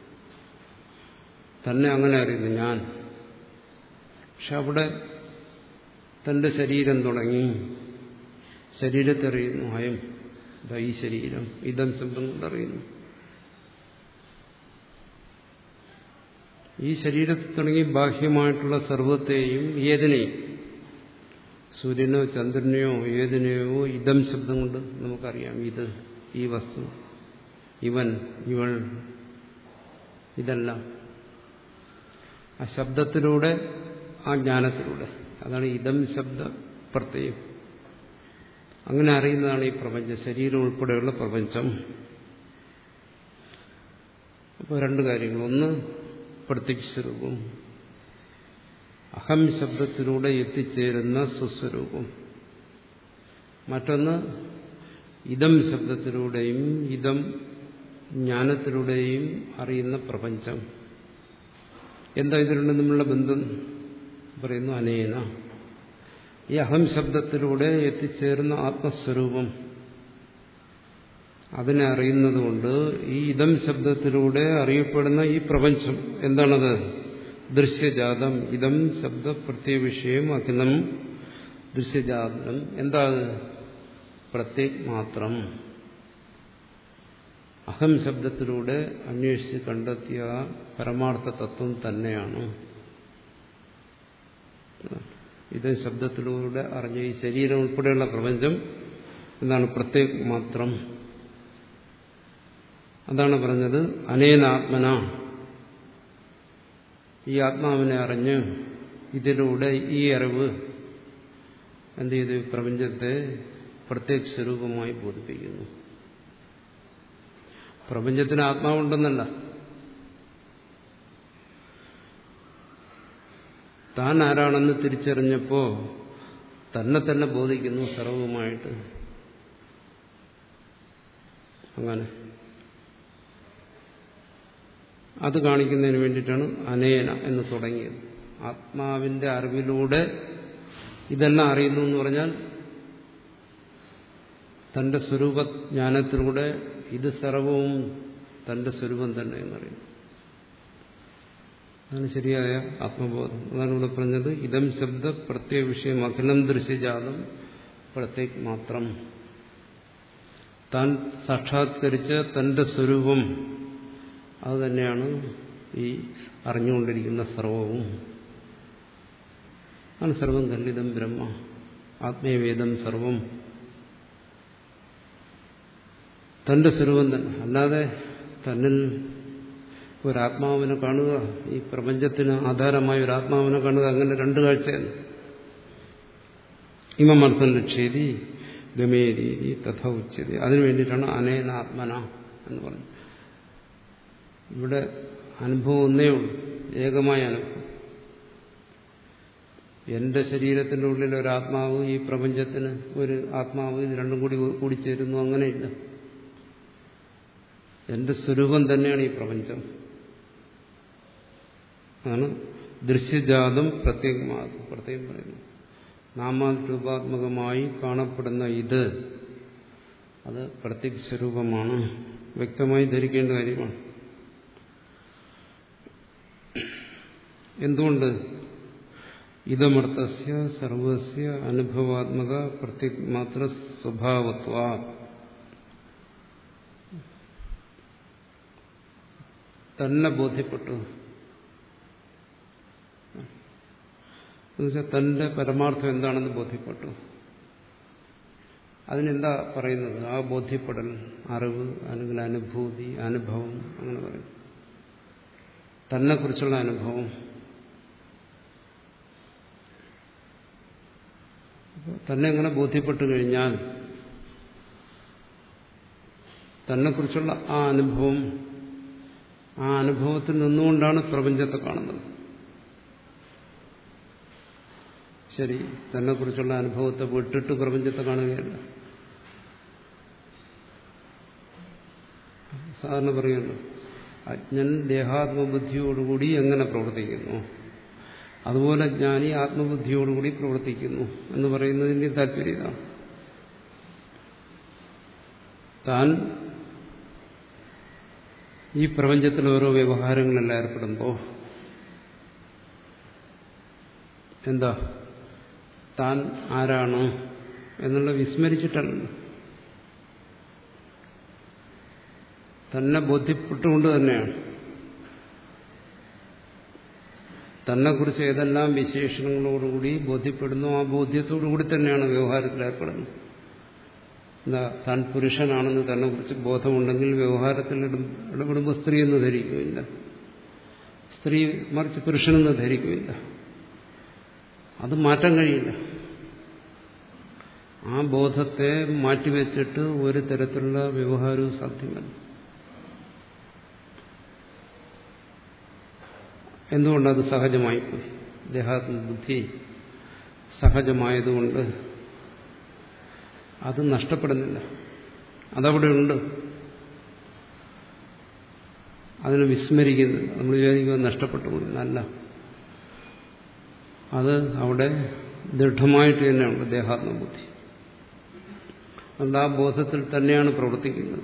തന്നെ അങ്ങനെ അറിയുന്നു, ഞാൻ. പക്ഷെ അവിടെ തന്റെ ശരീരം തുടങ്ങി ശരീരത്തെ അറിയുന്നു. അയം, ഈ ശരീരം, ഇതം ശബ്ദം കൊണ്ടറിയുന്നു. ഈ ശരീരത്തിൽ തുടങ്ങി ബാഹ്യമായിട്ടുള്ള സർവത്തെയും ഏതിനെയും, സൂര്യനോ ചന്ദ്രനെയോ ഏതിനെയോ ഇതം ശബ്ദം കൊണ്ട് നമുക്കറിയാം. ഇത്, ഈ വസ്തു, ഇവൻ, ഇവൾ, ഇതെല്ലാം ആ ശബ്ദത്തിലൂടെ, ആ ജ്ഞാനത്തിലൂടെ. അതാണ് ഇതം ശബ്ദ പ്രത്യയം. അങ്ങനെ അറിയുന്നതാണ് ഈ പ്രപഞ്ചം, ശരീരം ഉൾപ്പെടെയുള്ള പ്രപഞ്ചം. അപ്പോൾ രണ്ട് കാര്യങ്ങൾ. ഒന്ന് പ്രത്യക്ഷരൂപം, അഹം ശബ്ദത്തിലൂടെ എത്തിച്ചേരുന്ന സ്വസ്വരൂപം. മറ്റൊന്ന് ഇതം ശബ്ദത്തിലൂടെയും ഇതം ജ്ഞാനത്തിലൂടെയും അറിയുന്ന പ്രപഞ്ചം. എന്താ ഇത് രണ്ടും തമ്മിലുള്ള ബന്ധം? പറയുന്നു അനേന. ഈ അഹം ശബ്ദത്തിലൂടെ എത്തിച്ചേരുന്ന ആത്മസ്വരൂപം, അതിനെ അറിയുന്നതുകൊണ്ട് ഈ ഇതം ശബ്ദത്തിലൂടെ അറിയപ്പെടുന്ന ഈ പ്രപഞ്ചം എന്താണത്? ദൃശ്യജാതം. ഇതം ശബ്ദ പ്രത്യേക വിഷയം അഖിലം ദൃശ്യജാതം. എന്താ? പ്രത്യേക മാത്രം. അഹം ശബ്ദത്തിലൂടെ അന്വേഷിച്ച് കണ്ടെത്തിയ പരമാർത്ഥ തത്വം തന്നെയാണ്. ഇത് ശബ്ദത്തിലൂടെ അറിഞ്ഞ ഈ ശരീരം ഉൾപ്പെടെയുള്ള പ്രപഞ്ചം എന്താണ്? പ്രത്യേക മാത്രം. അതാണ് പറഞ്ഞത് അനേനാത്മന. ഈ ആത്മാവിനെ അറിഞ്ഞ് ഇതിലൂടെ ഈ അറിവ് എന്ത് ചെയ്ത് പ്രപഞ്ചത്തെ പ്രത്യേക സ്വരൂപമായി ബോധിപ്പിക്കുന്നു. പ്രപഞ്ചത്തിന് ആത്മാവുണ്ടെന്നല്ല, താൻ ആരാണെന്ന് തിരിച്ചറിഞ്ഞപ്പോ തന്നെ തന്നെ ബോധിക്കുന്നു സർവവുമായിട്ട്. അങ്ങനെ അത് കാണിക്കുന്നതിന് വേണ്ടിയിട്ടാണ് അനേന എന്ന് തുടങ്ങിയത്. ആത്മാവിന്റെ അറിവിലൂടെ ഇതെല്ലാം അറിയുന്നു എന്ന് പറഞ്ഞാൽ തന്റെ സ്വരൂപജ്ഞാനത്തിലൂടെ ഇത് സർവവും തന്റെ സ്വരൂപം തന്നെ എന്നറിയുന്നു. അതാണ് ശരിയായ ആത്മബോധം. അതാണ് ഇവിടെ പറഞ്ഞത് ഇതം ശബ്ദ പ്രത്യേക വിഷയം അഖിലം ദൃശ്യജാതം പ്രത്യേക മാത്രം. താൻ സാക്ഷാത്കരിച്ച തന്റെ സ്വരൂപം അതുതന്നെയാണ് ഈ അറിഞ്ഞുകൊണ്ടിരിക്കുന്ന സർവവും. ആണ് സർവം ഖണ്ഡിതം ബ്രഹ്മ ആത്മേവേദം സർവം. തന്റെ സ്വരൂപം തന്നെ. അല്ലാതെ തന്നിൽ ഒരാത്മാവിനെ കാണുക, ഈ പ്രപഞ്ചത്തിന് ആധാരമായ ഒരാത്മാവിനെ കാണുക, അങ്ങനെ രണ്ട് കാഴ്ചയാണ്. ഇമമർത്ഥം ലക്ഷ്യേതി ഗമേരീതി തഥ ഉച്യതി. അതിനു വേണ്ടിയിട്ടാണ് അനേനാത്മന എന്ന് പറഞ്ഞത്. ഇവിടെ അനുഭവം ഒന്നേ ഉള്ളൂ, ഏകമായ അനുഭവം. എന്റെ ശരീരത്തിന്റെ ഉള്ളിൽ ഒരാത്മാവ്, ഈ പ്രപഞ്ചത്തിന് ഒരു ആത്മാവ്, ഇത് രണ്ടും കൂടി കൂടിച്ചേരുന്നു, അങ്ങനെയില്ല. എന്റെ സ്വരൂപം തന്നെയാണ് ഈ പ്രപഞ്ചം. ആണ് ദൃശ്യജാതം പ്രത്യേകമാകും. പ്രത്യേകം പറയുന്നു നാമരൂപാത്മകമായി കാണപ്പെടുന്ന ഇത്, അത് പ്രത്യേക സ്വരൂപമാണ്. വ്യക്തമായി ധരിക്കേണ്ട കാര്യമാണ്. എന്തുകൊണ്ട്? ഇതമർത്ഥസ്യ സർവസ്യ അനുഭവാത്മക പ്രത്യേക മാത്ര സ്വഭാവത്വാ. തന്നെ ബോധ്യപ്പെട്ടു. എന്നുവെച്ചാൽ തന്റെ പരമാർത്ഥം എന്താണെന്ന് ബോധ്യപ്പെട്ടു. അതിനെന്താ പറയുന്നത്? ആ ബോധ്യപ്പെടൽ, അറിവ് അല്ലെങ്കിൽ അനുഭൂതി, അനുഭവം, അങ്ങനെ പറയും. തന്നെക്കുറിച്ചുള്ള അനുഭവം. തന്നെ എങ്ങനെ ബോധ്യപ്പെട്ടു കഴിഞ്ഞാൽ തന്നെക്കുറിച്ചുള്ള ആ അനുഭവം, ആ അനുഭവത്തിൽ നിന്നുകൊണ്ടാണ് പ്രപഞ്ചത്തെ കാണുന്നത്. ശരി, തന്നെക്കുറിച്ചുള്ള അനുഭവത്തെ വിട്ടിട്ട് പ്രപഞ്ചത്തെ കാണുകയല്ല. സാധാരണ പറയുന്നു, അജ്ഞൻ ദേഹാത്മബുദ്ധിയോടുകൂടി എങ്ങനെ പ്രവർത്തിക്കുന്നു, അതുപോലെ ജ്ഞാനി ആത്മബുദ്ധിയോടുകൂടി പ്രവർത്തിക്കുന്നു എന്ന് പറയുന്നതിന്റെ താല്പര്യം ഇതാണ്. താൻ ഈ പ്രപഞ്ചത്തിൽ ഓരോ വ്യവഹാരങ്ങളെല്ലാം ഏർപ്പെടുമ്പോൾ എന്താ, താൻ ആരാണ് എന്നുള്ള വിസ്മരിച്ചിട്ടല്ല, തന്നെ ബോധ്യപ്പെട്ടുകൊണ്ട് തന്നെയാണ്. തന്നെക്കുറിച്ച് ഏതെല്ലാം വിശേഷണങ്ങളോടുകൂടി ബോധ്യപ്പെടുന്നു, ആ ബോധ്യത്തോടുകൂടി തന്നെയാണ് വ്യവഹാരത്തിൽ ഏർപ്പെടുന്നത്. എന്താ, താൻ പുരുഷനാണെന്ന് തന്നെക്കുറിച്ച് ബോധമുണ്ടെങ്കിൽ വ്യവഹാരത്തിൽ ഇടപെടുമ്പോൾ സ്ത്രീ എന്ന് ധരിക്കുകയില്ല, സ്ത്രീ മറിച്ച് പുരുഷനെന്ന് ധരിക്കുകയില്ല. അത് മാറ്റാൻ കഴിയില്ല. ആ ബോധത്തെ മാറ്റിവെച്ചിട്ട് ഒരു തരത്തിലുള്ള വ്യവഹാരവും സാധ്യമല്ല. എന്തുകൊണ്ടത് സഹജമായിപ്പോയി? ദേഹാത്മബുദ്ധി സഹജമായതുകൊണ്ട് അത് നഷ്ടപ്പെടുന്നില്ല. അതവിടെ ഉണ്ട്, അതിനെ വിസ്മരിക്കുന്നില്ല. നമ്മൾ വിചാരിക്കുക നഷ്ടപ്പെട്ടു പോകുന്നല്ല, അത് അവിടെ ദൃഢമായിട്ട് തന്നെയുണ്ട് ദേഹാത്മബുദ്ധി. അതുകൊണ്ട് ആ ബോധത്തിൽ തന്നെയാണ് പ്രവർത്തിക്കുന്നത്.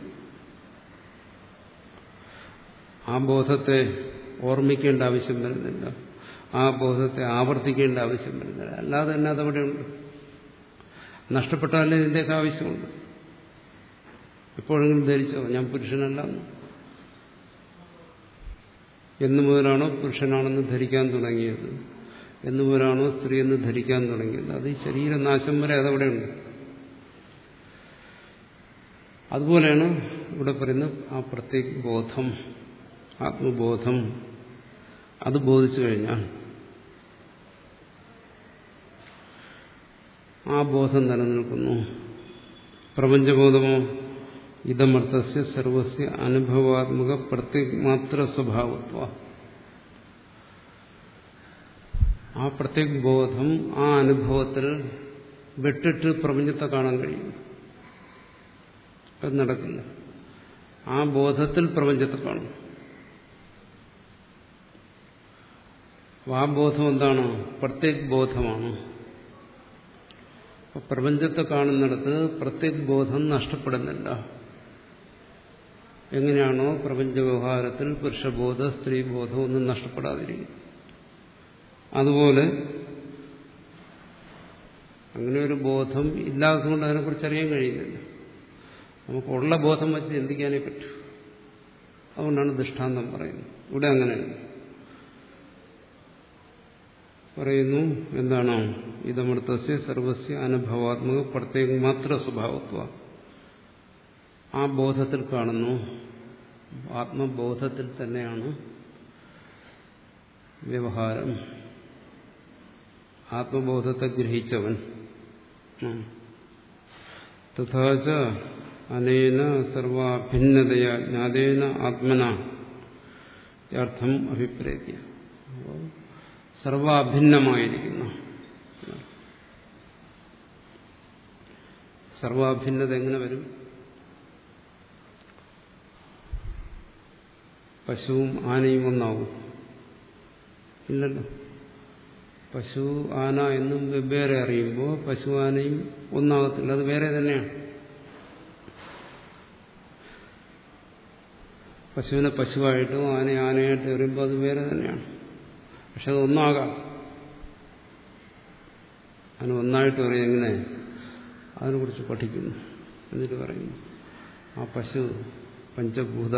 ആ ബോധത്തെ ഓർമ്മിക്കേണ്ട ആവശ്യം വരുന്നില്ല, ആ ബോധത്തെ ആവർത്തിക്കേണ്ട ആവശ്യം വരുന്നില്ല. അല്ലാതെ തന്നെ അതവിടെ ഉണ്ട്. നഷ്ടപ്പെട്ടാലേ ഇതിൻ്റെയൊക്കെ ആവശ്യമുണ്ട്. എപ്പോഴെങ്കിലും ധരിച്ചോ ഞാൻ പുരുഷനല്ല എന്നു മുതലാണോ പുരുഷനാണെന്ന് ധരിക്കാൻ തുടങ്ങിയത്, എന്നു മുതലാണോ സ്ത്രീ എന്ന് ധരിക്കാൻ തുടങ്ങിയത്? അത് ഈ ശരീരനാശം വരെ അതവിടെ ഉണ്ട്. അതുപോലെയാണ് ഇവിടെ പറയുന്നത് ആ പ്രത്യേക ബോധം, ആത്മബോധം, അത് ബോധിച്ചു കഴിഞ്ഞാൽ ആ ബോധം നിലനിൽക്കുന്നു. പ്രപഞ്ചബോധമോ ഇതമർത്ഥസ്യ സർവസ്യ അനുഭവാത്മക പ്രത്യേകമാത്ര സ്വഭാവത്വ. ആ പ്രത്യേക ബോധം ആ അനുഭവത്തിൽ വിട്ടിട്ട് പ്രപഞ്ചത്തെ കാണാൻ കഴിയും. അത് നടക്കില്ല. ആ ബോധത്തിൽ പ്രപഞ്ചത്തെ കാണും. ആ ബോധം എന്താണ്? പ്രത്യേക ബോധമാണ്. പ്രപഞ്ചത്തെ കാണുന്നിടത്ത് പ്രത്യേക ബോധം നഷ്ടപ്പെടുന്നില്ല. എങ്ങനെയാണോ പ്രപഞ്ച വ്യവഹാരത്തിൽ പുരുഷബോധ സ്ത്രീബോധം ഒന്നും നഷ്ടപ്പെടാതിരിക്കും, അതുപോലെ അങ്ങനെ ഒരു ബോധം ഇല്ലാത്തതുകൊണ്ട് അതിനെക്കുറിച്ച് അറിയാൻ കഴിയുന്നില്ല. നമുക്കുള്ള ബോധം വെച്ച് ചിന്തിക്കാനേ പറ്റൂ. അതുകൊണ്ടാണ് ദൃഷ്ടാന്തം പറയുന്നത്. ഇവിടെ അങ്ങനെയാണ് പറയുന്നു. എന്താണോ ഇതമർത്ഥസ്യ സർവസ്യ അനുഭവാത്മക പ്രത്യേക മാത്ര സ്വഭാവത്വ. ആ ബോധത്തിൽ കാണുന്നു, ആത്മബോധത്തിൽ തന്നെയാണ് വ്യവഹാരം. ആത്മബോധത്തെ ഗ്രഹിച്ചവൻ തഥാച അനേന സർവാഭിന്നതയ ജ്ഞാതേന ആത്മന അർത്ഥം അഭിപ്രേത്യ. സർവാഭിന്നമായിരിക്കുന്നു. സർവാഭിന്നത എങ്ങനെ വരും? പശുവും ആനയും ഒന്നാവും? ഇല്ലല്ലോ. പശു ആന എന്നും വെവ്വേറെ അറിയുമ്പോൾ പശു ആനയും ഒന്നാകത്തില്ല, അത് വേറെ തന്നെയാണ്. പശുവിനെ പശുവായിട്ടും ആനയെ ആനയായിട്ടും എറിയുമ്പോൾ അത് വേറെ തന്നെയാണ്. പക്ഷെ അത് ഒന്നാകാം. അതിന് ഒന്നായിട്ട് പറയും. എങ്ങനെ? അതിനെക്കുറിച്ച് പഠിക്കുന്നു. എന്നിട്ട് പറയുന്നു ആ പശു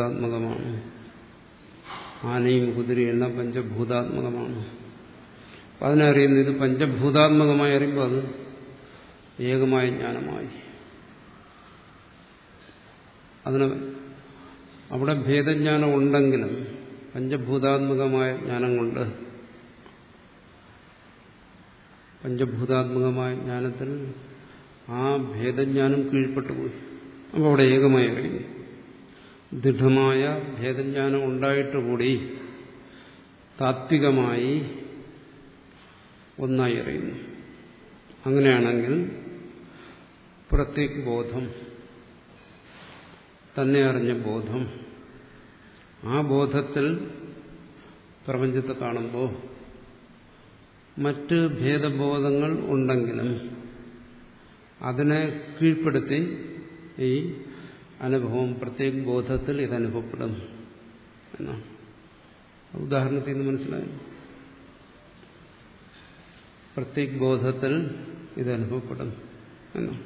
പഞ്ചഭൂതാത്മകമാണ്, ആനയും കുതിരയെല്ലാം പഞ്ചഭൂതാത്മകമാണ്. അതിനറിയുന്നത് ഇത് പഞ്ചഭൂതാത്മകമായി അറിയുമ്പോൾ അത് ഏകമായ ജ്ഞാനമായി. അതിന് അവിടെ ഭേദജ്ഞാനം ഉണ്ടെങ്കിലും പഞ്ചഭൂതാത്മകമായ ജ്ഞാനം കൊണ്ട് പഞ്ചഭൂതാത്മകമായ ജ്ഞാനത്തിൽ ആ ഭേദജ്ഞാനം കീഴ്പ്പെട്ടുപോയി. അപ്പോൾ അവിടെ ഏകമായി അറിയുന്നു. ദൃഢമായ ഭേദജ്ഞാനം ഉണ്ടായിട്ടുകൂടി താത്വികമായി ഒന്നായി അറിയുന്നു. അങ്ങനെയാണെങ്കിൽ പ്രത്യേക ബോധം, തന്നെ അറിഞ്ഞ ബോധം, ആ ബോധത്തിൽ പ്രപഞ്ചത്തെ കാണുമ്പോൾ മറ്റ് ഭേദബോധങ്ങൾ ഉണ്ടെങ്കിലും അതിനെ കീഴ്പ്പെടുത്തി ഈ അനുഭവം പ്രത്യേക ബോധത്തിൽ ഇതനുഭവപ്പെടും എന്നാണ്. ഉദാഹരണത്തിൽ നിന്ന് മനസ്സിലായി. പ്രത്യേക ബോധത്തിൽ ഇതനുഭവപ്പെടും എന്നാണ്.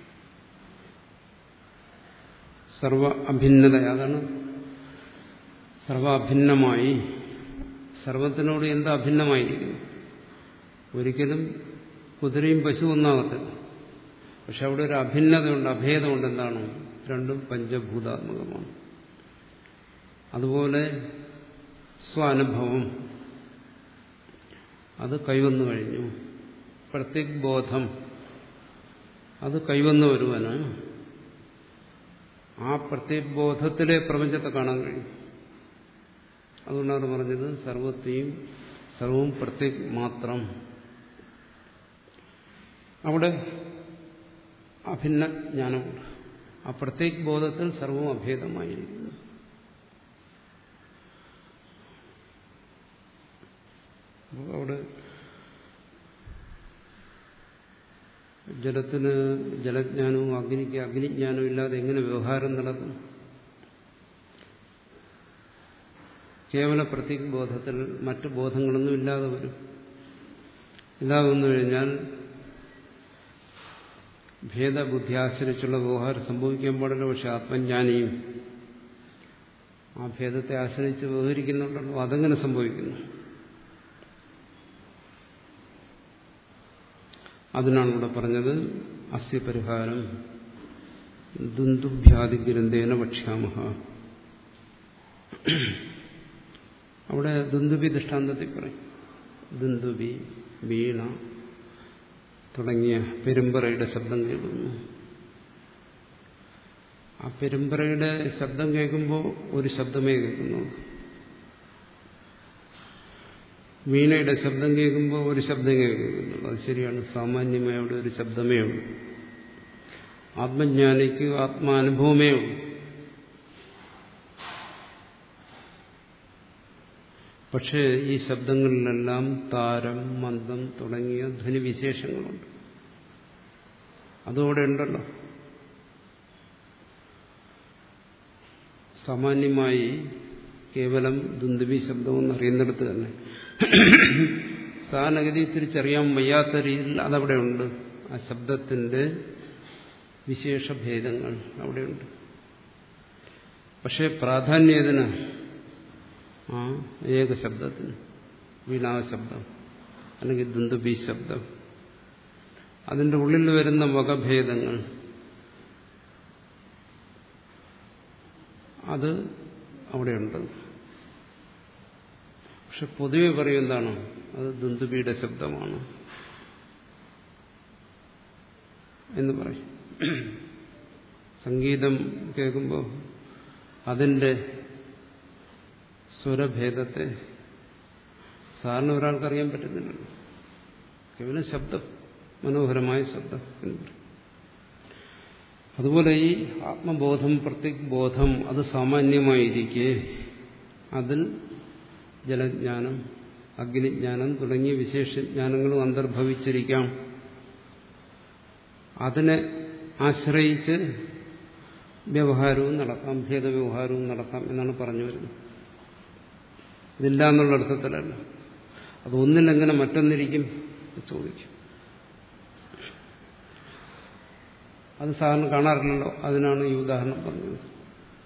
സർവ അഭിന്നത, അതാണ് സർവ അഭിന്നമായി. സർവത്തിനോട് എന്താ അഭിന്നമായിരിക്കുന്നു? ഒരിക്കലും കുതിരയും പശു ഒന്നാകത്തില്ല. പക്ഷെ അവിടെ ഒരു അഭിന്നതയുണ്ട്, അഭേദമുണ്ട്. എന്താണ്? രണ്ടും പഞ്ചഭൂതാത്മകമാണ്. അതുപോലെ സ്വാനുഭവം അത് കൈവന്നു കഴിഞ്ഞു. പ്രത്യേക ബോധം അത് കൈവന്നു വരുവാന് ആ പ്രത്യേക ബോധത്തിലെ പ്രപഞ്ചത്തെ കാണാൻ കഴിയും. അതുകൊണ്ടാണ് പറഞ്ഞത് സർവത്തെയും സർവവും പ്രത്യേക മാത്രം. അവിടെ അഭിന്ന ജ്ഞാനമുണ്ട്. ആ പ്രത്യേക ബോധത്തിൽ സർവവും അഭേദമായിരിക്കുന്നു. അവിടെ ജലത്തിന് ജലജ്ഞാനവും അഗ്നിക്ക് അഗ്നിജ്ഞാനവും ഇല്ലാതെ എങ്ങനെ വ്യവഹാരം നടക്കും? കേവല പ്രത്യേക ബോധത്തിൽ മറ്റു ബോധങ്ങളൊന്നും ഇല്ലാതെ വരും. ഇല്ലാതെ വന്നു കഴിഞ്ഞാൽ ഭേദബുദ്ധി ആശ്രയിച്ചുള്ള വ്യവഹാരം സംഭവിക്കാൻ പാടില്ല. പക്ഷെ ആത്മജ്ഞാനിയും ആ ഭേദത്തെ ആശ്രയിച്ച് വ്യവഹരിക്കുന്നുണ്ടല്ലോ, അതെങ്ങനെ സംഭവിക്കുന്നു? അതിനാണ് ഇവിടെ പറഞ്ഞത് അസ്യ പരിഹാരം ദുന്ദുഭ്യാദിഗ്രന്ഥേന വക്ഷ്യാമഹ. അവിടെ ദുന്ദുബി ദൃഷ്ടാന്തത്തിൽ പറയും. ദുന്ദുബി, വീണ തുടങ്ങിയ പെരുമ്പറയുടെ ശബ്ദം കേൾക്കുന്നു. ആ പെരുമ്പറയുടെ ശബ്ദം കേൾക്കുമ്പോൾ ഒരു ശബ്ദമേ കേൾക്കുന്നുള്ളൂ. വീണയുടെ ശബ്ദം കേൾക്കുമ്പോൾ ഒരു ശബ്ദമേ കേൾക്കുന്നുള്ളൂ. അത് ശരിയാണ്, സാമാന്യമായ അവിടെ ഒരു ശബ്ദമേ ഉള്ളൂ. ആത്മജ്ഞാനിക്ക് ആത്മാനുഭവമേ ഉള്ളൂ. പക്ഷേ ഈ ശബ്ദങ്ങളിലെല്ലാം താരം, മന്ദം തുടങ്ങിയ ധ്വനിവിശേഷങ്ങളുണ്ട്. അതോടെ ഉണ്ടല്ലോ. സാമാന്യമായി കേവലം ദുന്ദുബി ശബ്ദമെന്ന് അറിയുന്നിടത്ത് തന്നെ സാധാരണഗതി തിരിച്ചറിയാൻ വയ്യാത്ത രീതിയിൽ അതവിടെ ഉണ്ട്. ആ ശബ്ദത്തിന്റെ വിശേഷഭേദങ്ങൾ അവിടെയുണ്ട്. പക്ഷെ പ്രാധാന്യത്തിന് ആ ഏക ശബ്ദത്തിന്, വീണാശബ്ദം അല്ലെങ്കിൽ ദുന്ദുബി ശബ്ദം, അതിൻ്റെ ഉള്ളിൽ വരുന്ന വകഭേദങ്ങൾ അത് അവിടെയുണ്ട്. പക്ഷെ പൊതുവെ പറയും എന്താണ്? അത് ദുന്ദുബിയുടെ ശബ്ദമാണ് എന്ന് പറയും. സംഗീതം കേൾക്കുമ്പോൾ അതിൻ്റെ സ്വരഭേദത്തെ സാധാരണ ഒരാൾക്കറിയാൻ പറ്റുന്നില്ലല്ലോ. കേവലം ശബ്ദം, മനോഹരമായ ശബ്ദം എന്ന് പറയും. അതുപോലെ ഈ ആത്മബോധം, പ്രത്യേക ബോധം അത് സാമാന്യമായിരിക്കെ അതിൽ ജലജ്ഞാനം, അഗ്നിജ്ഞാനം തുടങ്ങിയ വിശേഷജ്ഞാനങ്ങളും അന്തർഭവിച്ചിരിക്കാം. അതിനെ ആശ്രയിച്ച് വ്യവഹാരവും നടക്കാം, ഭേദവ്യവഹാരവും നടക്കാം എന്നാണ് പറഞ്ഞു വരുന്നത്. ഇതില്ല എന്നുള്ള അർത്ഥത്തിലല്ല. അത് ഒന്നിലെങ്ങനെ മറ്റൊന്നിരിക്കും ചോദിക്കും. അത് സാധാരണ കാണാറില്ലല്ലോ. അതിനാണ് ഈ ഉദാഹരണം പറഞ്ഞത്.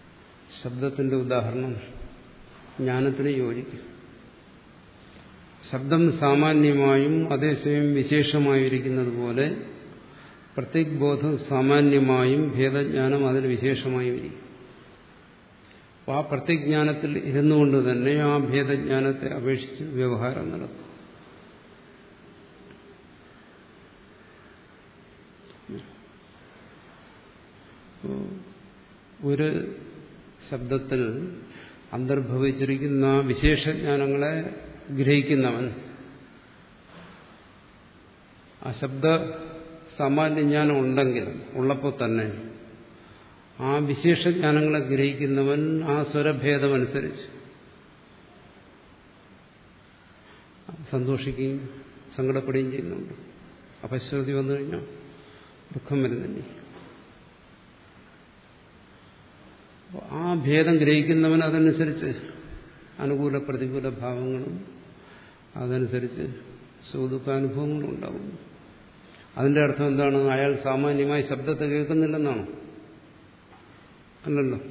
ശബ്ദത്തിന്റെ ഉദാഹരണം ജ്ഞാനത്തിന് യോജിക്കും. ശബ്ദം സാമാന്യമായും അതേസമയം വിശേഷമായും ഇരിക്കുന്നത് പോലെ പ്രത്യേക് ബോധം സാമാന്യമായും ഭേദജ്ഞാനം അതിന് വിശേഷമായും ഇരിക്കും. അപ്പോൾ ആ പ്രത്യജ്ഞാനത്തിൽ ഇരുന്നുകൊണ്ട് തന്നെ ആ ഭേദജ്ഞാനത്തെ അപേക്ഷിച്ച് വ്യവഹാരം നടത്തും. ഒരു ശബ്ദത്തിൽ അന്തർഭവിച്ചിരിക്കുന്ന വിശേഷജ്ഞാനങ്ങളെ ഗ്രഹിക്കുന്നവൻ ആ ശബ്ദ സാമാന്യജ്ഞാനം ഉണ്ടെങ്കിലും ഉള്ളപ്പോൾ തന്നെ ആ വിശേഷജ്ഞാനങ്ങളെ ഗ്രഹിക്കുന്നവൻ ആ സ്വരഭേദമനുസരിച്ച് സന്തോഷിക്കുകയും സങ്കടപ്പെടുകയും ചെയ്യുന്നുണ്ട്. അപശ്രുതി വന്നു കഴിഞ്ഞാൽ ദുഃഖം വരുന്നില്ലേ? ആ ഭേദം ഗ്രഹിക്കുന്നവൻ അതനുസരിച്ച് അനുകൂല പ്രതികൂല ഭാവങ്ങളും അതനുസരിച്ച് സുഖദുഃഖാനുഭവങ്ങളും ഉണ്ടാവും. അതിന്റെ അർത്ഥം എന്താണ്? അയാൾ സാമാന്യമായി ശബ്ദത്തെ കേൾക്കുന്നില്ലെന്നാണോ? അല്ലല്ലോ.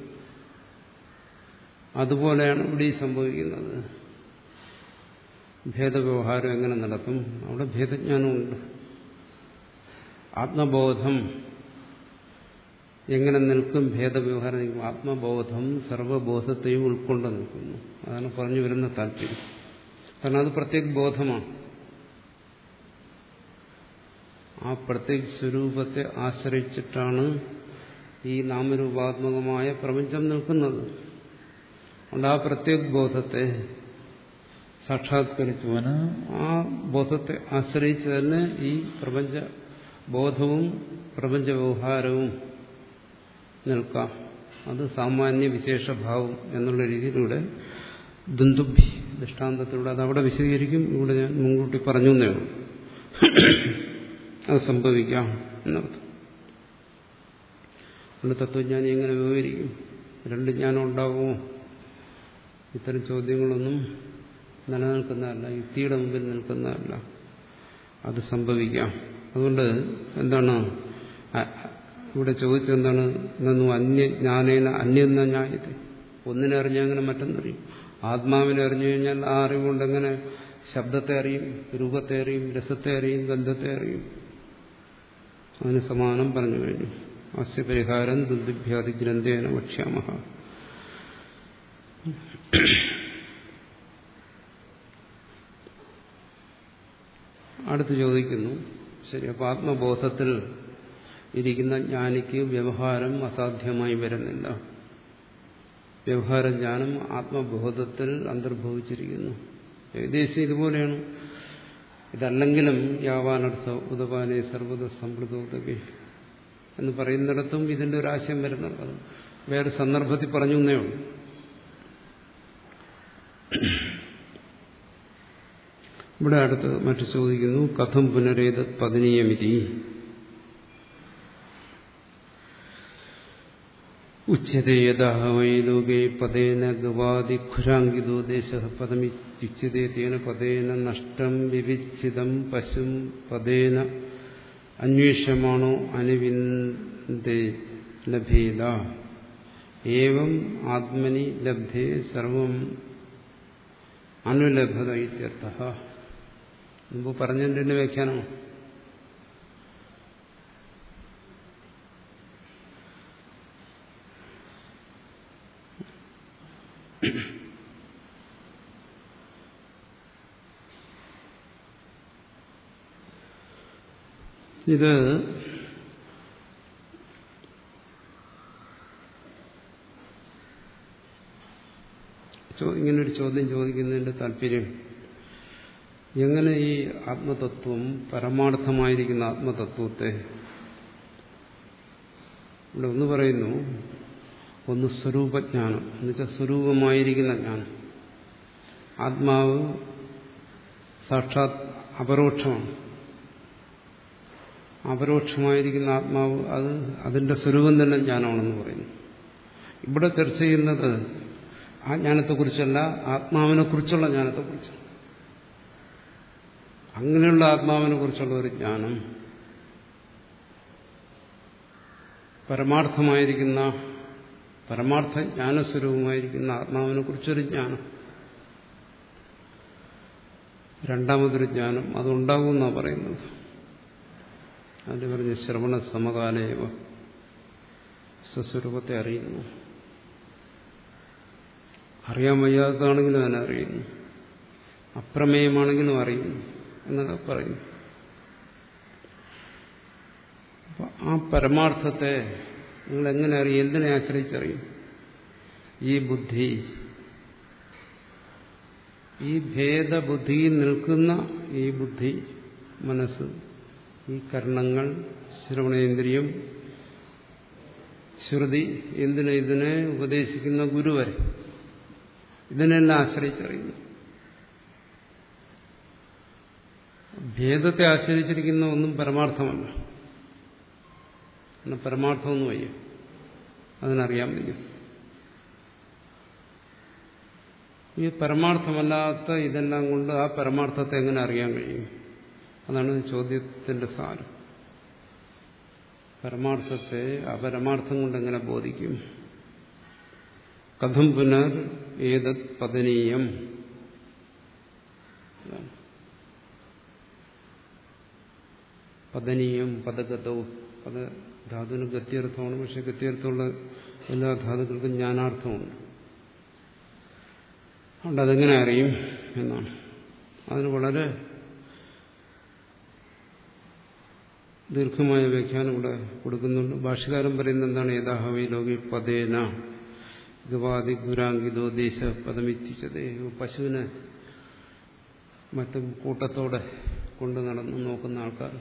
അതുപോലെയാണ് ഇവിടെ സംഭവിക്കുന്നത്. ഭേദവ്യവഹാരം എങ്ങനെ നടക്കും? അവിടെ ഭേദജ്ഞാനമുണ്ട്. ആത്മബോധം എങ്ങനെ നിൽക്കും? ഭേദവ്യവഹാരം നിൽക്കും. ആത്മബോധം സർവബോധത്തെയും ഉൾക്കൊണ്ട് നിൽക്കുന്നു. അതാണ് പറഞ്ഞു വരുന്ന താല്പര്യം. കാരണം അത് പ്രത്യേക ബോധമാണ്. ആ പ്രത്യേക സ്വരൂപത്തെ ആശ്രയിച്ചിട്ടാണ് ഈ നാമരൂപാത്മകമായ പ്രപഞ്ചം നിൽക്കുന്നത്. അതുകൊണ്ട് ആ പ്രത്യേക ബോധത്തെ സാക്ഷാത്കരിച്ചുവന് ആ ബോധത്തെ ആശ്രയിച്ച് തന്നെ ഈ പ്രപഞ്ച ബോധവും പ്രപഞ്ച വ്യവഹാരവും നിൽക്കാം. അത് സാമാന്യ വിശേഷഭാവം എന്നുള്ള രീതിയിലൂടെ ദുന്ദുഭി ദൃഷ്ടാന്തത്തിലൂടെ അതവിടെ വിശദീകരിക്കും. ഇവിടെ ഞാൻ മുൻകൂട്ടി പറഞ്ഞു എന്നേ ഉള്ളൂ. അത് സംഭവിക്കാം എന്നർത്ഥം. അതുകൊണ്ട് തത്വജ്ഞാനി എങ്ങനെ വിവരിക്കും? രണ്ട് ജ്ഞാനം ഉണ്ടാകുമോ? ഇത്തരം ചോദ്യങ്ങളൊന്നും നിലനിൽക്കുന്നതല്ല, യുക്തിയുടെ മുമ്പിൽ നിൽക്കുന്നതല്ല. അത് സംഭവിക്കാം. അതുകൊണ്ട് എന്താണ് ഇവിടെ ചോദിച്ചെന്താണ്? എന്നൊന്നും അന്യജ്ഞാനേന അന്യെന്ന ജ്ഞായത്തെ. ഒന്നിനെ അറിഞ്ഞാൽ അങ്ങനെ മറ്റൊന്നറിയും. ആത്മാവിനെ അറിഞ്ഞു കഴിഞ്ഞാൽ ആ അറിവുകൊണ്ട് എങ്ങനെ ശബ്ദത്തെ അറിയും, രൂപത്തെ അറിയും, രസത്തെ അറിയും, ഗന്ധത്തെ അറിയും? അതിന് സമാനം പറഞ്ഞു കഴിഞ്ഞു. അസ്യ പരിഹാരം ദുർദിഭ്യാദി ഗ്രന്ഥേന വക്ഷ്യാമഹ. അടുത്ത് ചോദിക്കുന്നു, ശരി, അപ്പോൾ ആത്മബോധത്തിൽ ഇരിക്കുന്ന ജ്ഞാനിക്ക് വ്യവഹാരം അസാധ്യമായി വരുന്നില്ല. വ്യവഹാരജ്ഞാനം ആത്മബോധത്തിൽ അന്തർഭവിച്ചിരിക്കുന്നു. ഏകദേശം ഇതുപോലെയാണ്. ഇതല്ലെങ്കിലും യാവാനർത്ഥ ഉദപാനെ സർവത സമ്പ്രദോദകെ എന്ന് പറയുന്നിടത്തും ഇതിന്റെ ഒരു ആശയം വരുന്നുണ്ട്. അത് വേറെ സന്ദർഭത്തിൽ പറഞ്ഞു എന്നേ ഉള്ളൂ. ഇവിടെ അടുത്ത് മറ്റു ചോദിക്കുന്നു, കഥം പുനരേത പതനീയമിതി ഉച്യതേ യഥാ വൈ ലോകേ പദേന ഗവാദി ഖുരാങ്കിതോ ദേശഃ പദമിത്യുച്യതേ തേന പദേന നഷ്ടം വിവിച്ഛിതം പശും പദേന അന്വേഷ്യമാണോ അനുവിന്ദേ ലഭേത ഏവം ആത്മനി ലബ്ധേ സർവം അനുലഭത ഇത്യർത്ഥഃ. മുമ്പ് പറഞ്ഞതിന്റെ വ്യാഖ്യാനമാണ്. ഇത് ഇങ്ങനൊരു ചോദ്യം ചോദിക്കുന്നതിന്റെ താല്പര്യം, എങ്ങനെ ഈ ആത്മതത്വം, പരമാർത്ഥമായിരിക്കുന്ന ആത്മതത്വത്തെ, ഇവിടെ ഒന്ന് പറയുന്നു, ഒന്ന് സ്വരൂപജ്ഞാനം എന്നുവെച്ചാൽ സ്വരൂപമായിരിക്കുന്ന ജ്ഞാനം. ആത്മാവ് സാക്ഷാത് അപരോക്ഷമാണ്. അപരോക്ഷമായിരിക്കുന്ന ആത്മാവ് അത് അതിന്റെ സ്വരൂപം തന്നെ ജ്ഞാനമാണെന്ന് പറയുന്നു. ഇവിടെ ചർച്ച ചെയ്യുന്നത് ആ ജ്ഞാനത്തെക്കുറിച്ചല്ല, ആത്മാവിനെ കുറിച്ചുള്ള ജ്ഞാനത്തെക്കുറിച്ച്. അങ്ങനെയുള്ള ആത്മാവിനെ കുറിച്ചുള്ള ഒരു ജ്ഞാനം, പരമാർത്ഥമായിരിക്കുന്ന പരമാർത്ഥ ജ്ഞാനസ്വരൂപമായിരിക്കുന്ന ആത്മാവിനെ കുറിച്ചൊരു ജ്ഞാനം. രണ്ടാമതൊരു ജ്ഞാനം അതുണ്ടാകുമെന്നാണ് പറയുന്നത്. അതിൽ പറഞ്ഞ ശ്രവണ സമകാലയവ സ്വസ്വരൂപത്തെ അറിയുന്നു. അറിയാൻ വയ്യാത്തതാണെങ്കിലും അതിനെ അറിയുന്നു, അപ്രമേയമാണെങ്കിലും അറിയുന്നു എന്നൊക്കെ പറയുന്നു. അപ്പൊ ആ പരമാർത്ഥത്തെ നിങ്ങൾ എങ്ങനെ അറിയും? എന്തിനെ ആശ്രയിച്ചറിയും? ഈ ബുദ്ധി, ഈ ഭേദബുദ്ധിയിൽ നിൽക്കുന്ന ഈ ബുദ്ധി, മനസ്സ്, ഈ കർണങ്ങൾ, ശ്രവണേന്ദ്രിയം, ശ്രുതി, എന്തിനെ ഇതിനെ ഉപദേശിക്കുന്ന ഗുരു വരെ, ഇതിനെല്ലാം ആശ്രയിച്ചറിയുന്നു. ഭേദത്തെ ആശ്രയിച്ചിരിക്കുന്ന ഒന്നും പരമാർത്ഥമല്ല. എന്നാൽ പരമാർത്ഥമൊന്നും വയ്യ, അതിനറിയാൻ വയ്യ. ഈ പരമാർത്ഥമല്ലാത്ത ഇതെല്ലാം കൊണ്ട് ആ പരമാർത്ഥത്തെ എങ്ങനെ അറിയാൻ കഴിയും? അതാണ് ചോദ്യത്തിന്റെ സാരം. പരമാർത്ഥത്തെ അപരമാർത്ഥം കൊണ്ട് എങ്ങനെ ബോധിക്കും? കഥം പുനർ ഏതത് പതനീയം. പതനീയം, പദഗതവും. പദ ധാതുവിന് ഗത്യർത്ഥമാണ്, പക്ഷെ ഗത്യർത്ഥമുള്ള എല്ലാ ധാതുക്കൾക്കും ജ്ഞാനാർത്ഥമുണ്ട്. അതുകൊണ്ട് അതെങ്ങനെ അറിയും എന്നാണ്. അതിന് വളരെ ദീർഘമായ വ്യാഖ്യാനം ഇവിടെ കൊടുക്കുന്നുണ്ട്. ഭാഷ്യകാരൻ പറയുന്നത് എന്താണ്? യഥാഹവി ലോകി പദേന ഗവാദി ഗുരാങ്കിതോ ദേശ പദമിത്തിച്ചതേ. പശുവിനെ മറ്റും കൂട്ടത്തോടെ കൊണ്ടു നടന്ന് നോക്കുന്ന ആൾക്കാർ,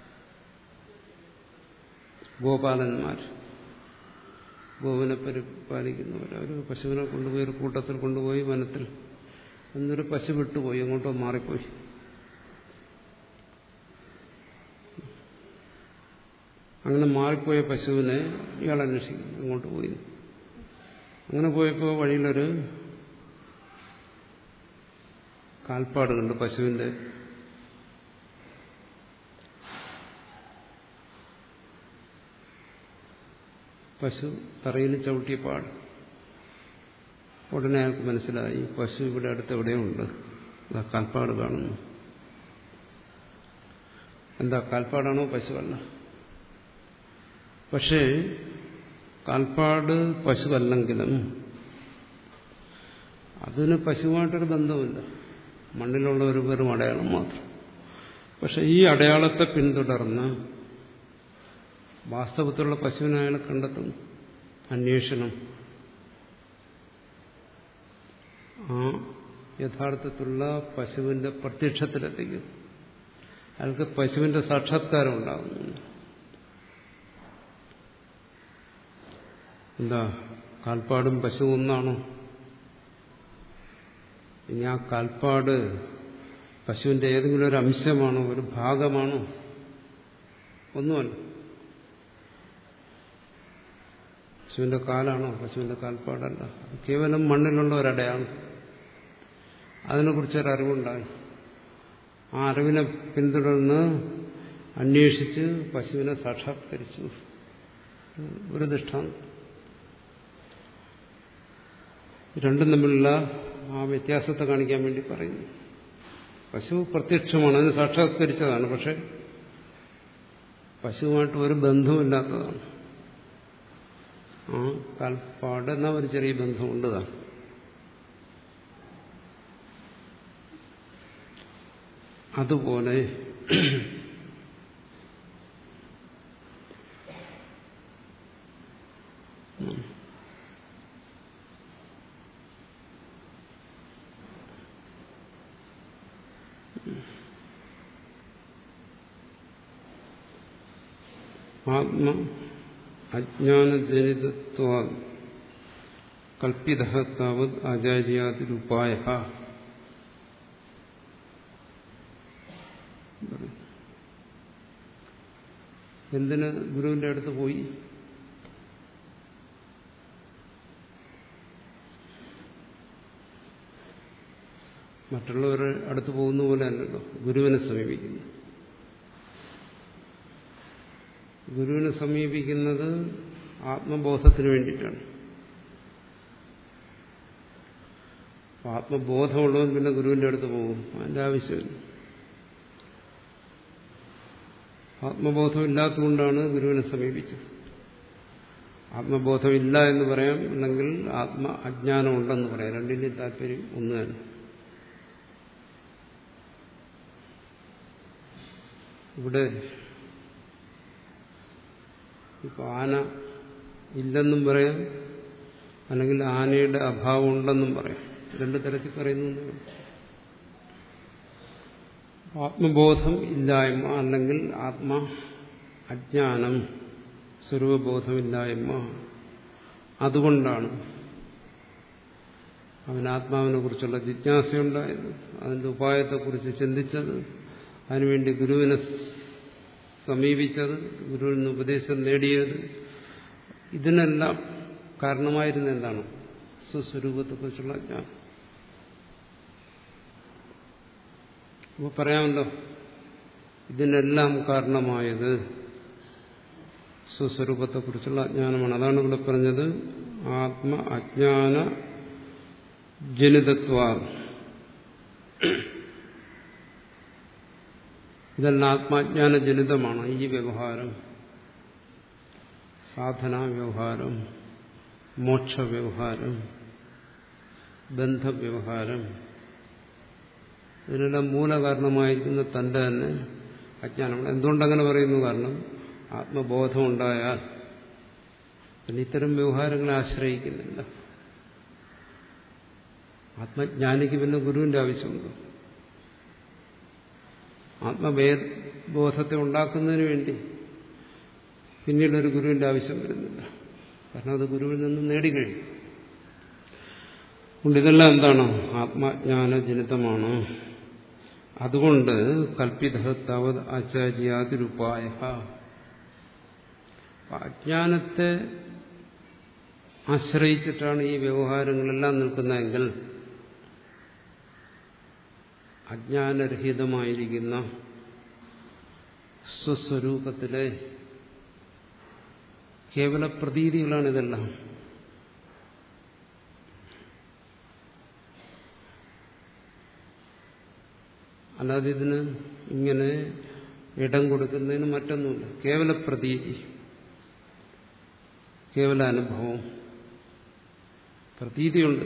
ഗോപാലന്മാർ, ഗോവിനെ പരിപാലിക്കുന്നവർ, അവർ പശുവിനെ കൊണ്ടുപോയി ഒരു കൂട്ടത്തിൽ കൊണ്ടുപോയി വനത്തിൽ എന്നൊരു പശു വിട്ടുപോയി, അങ്ങോട്ടോ മാറിപ്പോയി. അങ്ങനെ മാറിപ്പോയ പശുവിനെ ഇയാൾ അന്വേഷിക്കും, അങ്ങോട്ട് പോയി. അങ്ങനെ പോയപ്പോൾ വഴിയിലൊരു കാൽപ്പാട് കണ്ടു, പശുവിന്റെ. പശു തറയിൽ ചവിട്ടിയ പാട്. ഉടനെ അയാൾക്ക് മനസ്സിലായി, പശു ഇവിടെ അടുത്ത് എവിടെയുണ്ട്, അതാ കാൽപ്പാട് കാണുന്നു. എന്താ കാൽപ്പാടാണോ? പശുവല്ല. പക്ഷേ കാൽപ്പാട് പശുവല്ലെങ്കിലും അതിന് പശുവായിട്ടൊരു ബന്ധമില്ല, മണ്ണിലുള്ള ഒരു വെറും അടയാളം മാത്രം. പക്ഷെ ഈ അടയാളത്തെ പിന്തുടർന്ന് വാസ്തവത്തിലുള്ള പശുവിനെ അയാൾ കണ്ടെത്തുന്നു. അന്വേഷണം ആ യഥാർത്ഥത്തിലുള്ള പശുവിന്റെ പ്രത്യക്ഷത്തിലെത്തിക്കും. അയാൾക്ക് പശുവിന്റെ സാക്ഷാത്കാരം ഉണ്ടാകുന്നു. എന്താ, കാൽപ്പാടും പശുവും ഒന്നാണോ? ഇനി ആ കാൽപ്പാട് പശുവിന്റെ ഏതെങ്കിലും ഒരു അംശമാണോ, ഒരു ഭാഗമാണോ? ഒന്നുമല്ല. പശുവിന്റെ കാലാണോ? പശുവിന്റെ കാൽപ്പാടല്ല. കേവലം മണ്ണിലുള്ള ഒരടയാണ്. അതിനെക്കുറിച്ചൊരറിവുണ്ടായി. ആ അറിവിനെ പിന്തുടർന്ന് അന്വേഷിച്ച് പശുവിനെ സാക്ഷാത്കരിച്ചു. ഒരു ദൃഷ്ടാന്തം. രണ്ടും തമ്മിലുള്ള ആ വ്യത്യാസത്തെ കാണിക്കാൻ വേണ്ടി പറയുന്നു. പശു പ്രത്യക്ഷമാണ്, അതിന് സാക്ഷാത്കരിച്ചതാണ്. പക്ഷെ പശുവുമായിട്ട് ഒരു ബന്ധമില്ലാത്തതാണ്. ആ കാൽപ്പാട് എന്നാ ഒരു ചെറിയ ബന്ധമുണ്ടതാണ്. അതുപോലെ ആത്മ അജ്ഞാനജനിതത്വാ കൽപ്പിതഃ താവത് ആചാര്യാദിരുപായഃ. എന്തിന് ഗുരുവിന്റെ അടുത്ത് പോയി? മറ്റുള്ളവരുടെ അടുത്ത് പോകുന്ന പോലെ അല്ലല്ലോ ഗുരുവിനെ സമീപിക്കുന്നു. ഗുരുവിനെ സമീപിക്കുന്നത് ആത്മബോധത്തിന് വേണ്ടിയിട്ടാണ്. ആത്മബോധമുള്ളവൻ പിന്നെ ഗുരുവിന്റെ അടുത്ത് പോകും, അതിന്റെ ആവശ്യമില്ല. ആത്മബോധമില്ലാത്തതുകൊണ്ടാണ് ഗുരുവിനെ സമീപിച്ചത്. ആത്മബോധമില്ല എന്ന് പറയാം, അല്ലെങ്കിൽ ആത്മ അജ്ഞാനം ഉണ്ടെന്ന് പറയാം. രണ്ടിന്റെയും താല്പര്യം ഒന്ന് തന്നെ. ഇവിടെ ഇപ്പൊ ആന ഇല്ലെന്നും പറയാം, അല്ലെങ്കിൽ ആനയുടെ അഭാവം ഉണ്ടെന്നും പറയാം. രണ്ടു തരത്തിൽ പറയുന്നു. ആത്മബോധം ഇല്ലായ്മ അല്ലെങ്കിൽ ആത്മ അജ്ഞാനം, സ്വരൂപബോധമില്ലായ്മ, അതുകൊണ്ടാണ് അവൻ ആത്മാവിനെ കുറിച്ചുള്ള ജിജ്ഞാസയുണ്ടായത്, അതിന്റെ ഉപായത്തെക്കുറിച്ച് ചിന്തിച്ചത്, അതിനുവേണ്ടി ഗുരുവിനെ സമീപിച്ചത്, ഗുരുവിൽ നിന്ന് ഉപദേശം നേടിയത്. ഇതിനെല്ലാം കാരണമായിരുന്ന എന്താണ്? സ്വസ്വരൂപത്തെക്കുറിച്ചുള്ള ജ്ഞാനം. അപ്പോൾ പറയാമല്ലോ, ഇതിനെല്ലാം കാരണമായത് സ്വസ്വരൂപത്തെക്കുറിച്ചുള്ള അജ്ഞാനമാണ്. അതാണ് ഇവിടെ പറഞ്ഞത്, ആത്മ അജ്ഞാന ജനിതത്വ. ഇതെല്ലാം ആത്മാജ്ഞാന ജനിതമാണ്. ഈ വ്യവഹാരം, സാധനാ വ്യവഹാരം, മോക്ഷവ്യവഹാരം, ബന്ധവ്യവഹാരം, ഇതിനെല്ലാം മൂലകാരണമായിരിക്കുന്ന തന്റെ തന്നെ അജ്ഞാനമാണ്. എന്തുകൊണ്ടങ്ങനെ പറയുന്നു? കാരണം ആത്മബോധം ഉണ്ടായാൽ പിന്നെ ഇത്തരം വ്യവഹാരങ്ങളെ ആശ്രയിക്കുന്നില്ല. ആത്മജ്ഞാനിക്ക് പിന്നെ ഗുരുവിന്റെ ആവശ്യമുണ്ട്. ആത്മബോധത്തെ ഉണ്ടാക്കുന്നതിന് വേണ്ടി പിന്നീടൊരു ഗുരുവിന്റെ ആവശ്യം വരുന്നില്ല. കാരണം അത് ഗുരുവിൽ നിന്ന് നേടിക്കഴിയും. അതുകൊണ്ട് ഇതെല്ലാം എന്താണ്? ആത്മജ്ഞാനജനിതമാണ്. അതുകൊണ്ട് കൽപ്പിത താവത് ആചാര്യാതിരുപായ. അജ്ഞാനത്തെ ആശ്രയിച്ചിട്ടാണ് ഈ വ്യവഹാരങ്ങളെല്ലാം നിൽക്കുന്നതെങ്കിൽ അജ്ഞാനരഹിതമായിരിക്കുന്ന സ്വസ്വരൂപത്തിലെ കേവല പ്രതീതികളാണിതെല്ലാം. അല്ലാതെ ഇതിന് ഇങ്ങനെ ഇടം കൊടുക്കുന്നതിന് മറ്റൊന്നുമില്ല. കേവല പ്രതീതി, കേവല അനുഭവം, പ്രതീതിയുണ്ട്.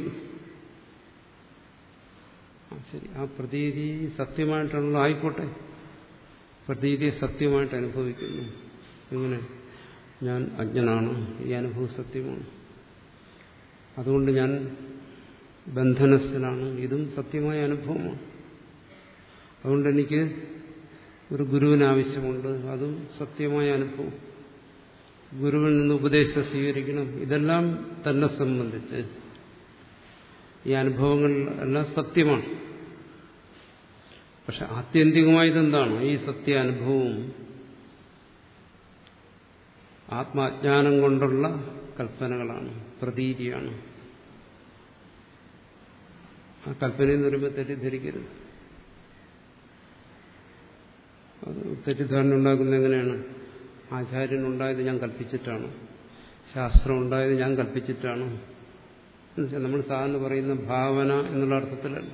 ശരി, ആ പ്രതീതി സത്യമായിട്ടുള്ള ആയിക്കോട്ടെ. പ്രതീതിയെ സത്യമായിട്ട് അനുഭവിക്കുന്നു. എങ്ങനെ? ഞാൻ അജ്ഞനാണ്, ഈ അനുഭവം സത്യമാണ്, അതുകൊണ്ട് ഞാൻ ബന്ധനസ്ഥനാണ്, ഇതും സത്യമായ അനുഭവമാണ്. അതുകൊണ്ട് എനിക്ക് ഒരു ഗുരുവിന് ആവശ്യമുണ്ട്, അതും സത്യമായ അനുഭവം. ഗുരുവിൽ നിന്ന് ഉപദേശം സ്വീകരിക്കണം. ഇതെല്ലാം തന്നെ സംബന്ധിച്ച് ഈ അനുഭവങ്ങൾ എല്ലാം സത്യമാണ്. പക്ഷെ ആത്യന്തികമായതെന്താണ്? ഈ സത്യാനുഭവവും ആത്മാജ്ഞാനം കൊണ്ടുള്ള കൽപ്പനകളാണ്, പ്രതീതിയാണ്. ആ കൽപ്പനയെന്ന് പറയുമ്പോൾ തെറ്റിദ്ധരിക്കരുത്. അത് തെറ്റിദ്ധാരണ ഉണ്ടാക്കുന്നത് എങ്ങനെയാണ്? ആചാര്യനുണ്ടായത് ഞാൻ കൽപ്പിച്ചിട്ടാണ്, ശാസ്ത്രം ഉണ്ടായത് ഞാൻ കൽപ്പിച്ചിട്ടാണ്. നമ്മൾ സാധാരണ പറയുന്ന ഭാവന എന്നുള്ള അർത്ഥത്തിലല്ല.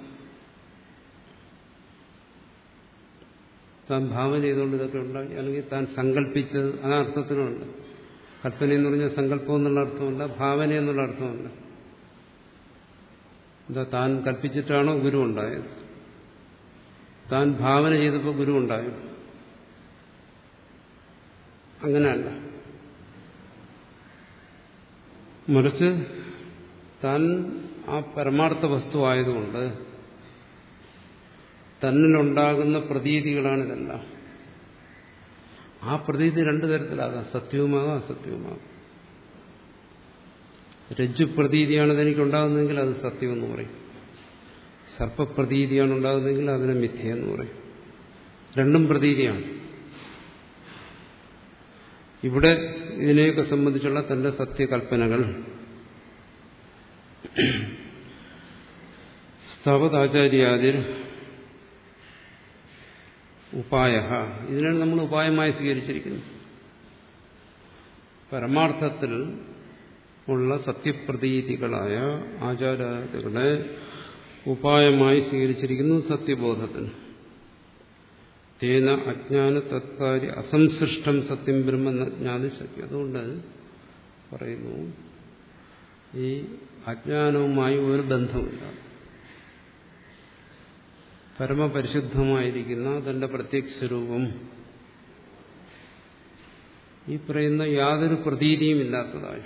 താൻ ഭാവന ചെയ്തുകൊണ്ട് ഇതൊക്കെ ഉണ്ടായി, അല്ലെങ്കിൽ താൻ സങ്കല്പിച്ചത്, ആ അർത്ഥത്തിനുണ്ട്. കൽപ്പന എന്ന് പറഞ്ഞാൽ സങ്കല്പം എന്നുള്ള അർത്ഥമല്ല, ഭാവന എന്നുള്ള അർത്ഥമല്ല. എന്താ, താൻ കൽപ്പിച്ചിട്ടാണോ ഗുരു ഉണ്ടായത്? താൻ ഭാവന ചെയ്തപ്പോൾ ഗുരു ഉണ്ടായത്? അങ്ങനെയല്ല. മറിച്ച് താൻ ആ പരമാർത്ഥ വസ്തു ആയതുകൊണ്ട് തന്നിലുണ്ടാകുന്ന പ്രതീതികളാണിതെല്ലാം. ആ പ്രതീതി രണ്ടു തരത്തിലാകാം, സത്യവുമാകാം അസത്യവുമാകാം. രജ്ജു പ്രതീതിയാണ് ഇതെനിക്കുണ്ടാകുന്നതെങ്കിൽ അത് സത്യമെന്ന് പറയും. സർപ്പപ്രതീതിയാണ് ഉണ്ടാകുന്നതെങ്കിൽ അതിനെ മിഥ്യയെന്ന് പറയും. രണ്ടും പ്രതീതിയാണ്. ഇവിടെ ഇതിനെയൊക്കെ സംബന്ധിച്ചുള്ള തന്റെ സത്യകൽപ്പനകൾ സ്ഥാവതാചാര്യാദിർ ഉപായ, ഇതിനാണ് നമ്മൾ ഉപായമായി സ്വീകരിച്ചിരിക്കുന്നത്. പരമാർത്ഥത്തിൽ ഉള്ള സത്യപ്രതീതികളായ ആചാര്യാദികളെ ഉപായമായി സ്വീകരിച്ചിരിക്കുന്നു സത്യബോധത്തിന്. തേന അജ്ഞാന തത്കാര്യ അസംസൃഷ്ടം സത്യം ബ്രഹ്മെന്ന് ജ്ഞാതിശക്തി. അതുകൊണ്ട് പറയുന്നു, ഈ അജ്ഞാനവുമായി ഒരു ബന്ധമില്ല. പരമപരിശുദ്ധമായിരിക്കുന്ന തന്റെ പ്രത്യക്ഷ സ്വരൂപം ഈ പറയുന്ന യാതൊരു പ്രതീതിയും ഇല്ലാത്തതായ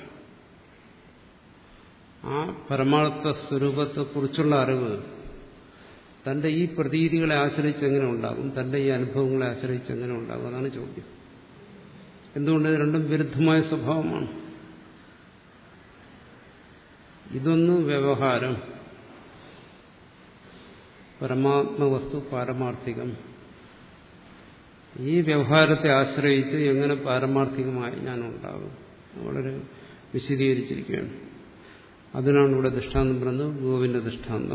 ആ പരമാർത്ഥ സ്വരൂപത്തെക്കുറിച്ചുള്ള അറിവ് തന്റെ ഈ പ്രതീതികളെ ആശ്രയിച്ച് എങ്ങനെ ഉണ്ടാകും, തന്റെ ഈ അനുഭവങ്ങളെ ആശ്രയിച്ച് എങ്ങനെ ഉണ്ടാകും? അതാണ് ചോദ്യം. എന്തുകൊണ്ട് ഇത് രണ്ടും വിരുദ്ധമായ സ്വഭാവമാണ്. ഇതൊന്ന് വ്യവഹാരം, പരമാത്മവസ്തു പാരമാർത്ഥികം. ഈ വ്യവഹാരത്തെ ആശ്രയിച്ച് എങ്ങനെ പാരമാർത്ഥികമായി ജ്ഞാനമുണ്ടാകും? വളരെ വിശദീകരിച്ചിരിക്കുകയാണ്. അതിനാണ് ഇവിടെ ദൃഷ്ടാന്തം പറയുന്നത്, ഗോവിന്റെ ദൃഷ്ടാന്തം.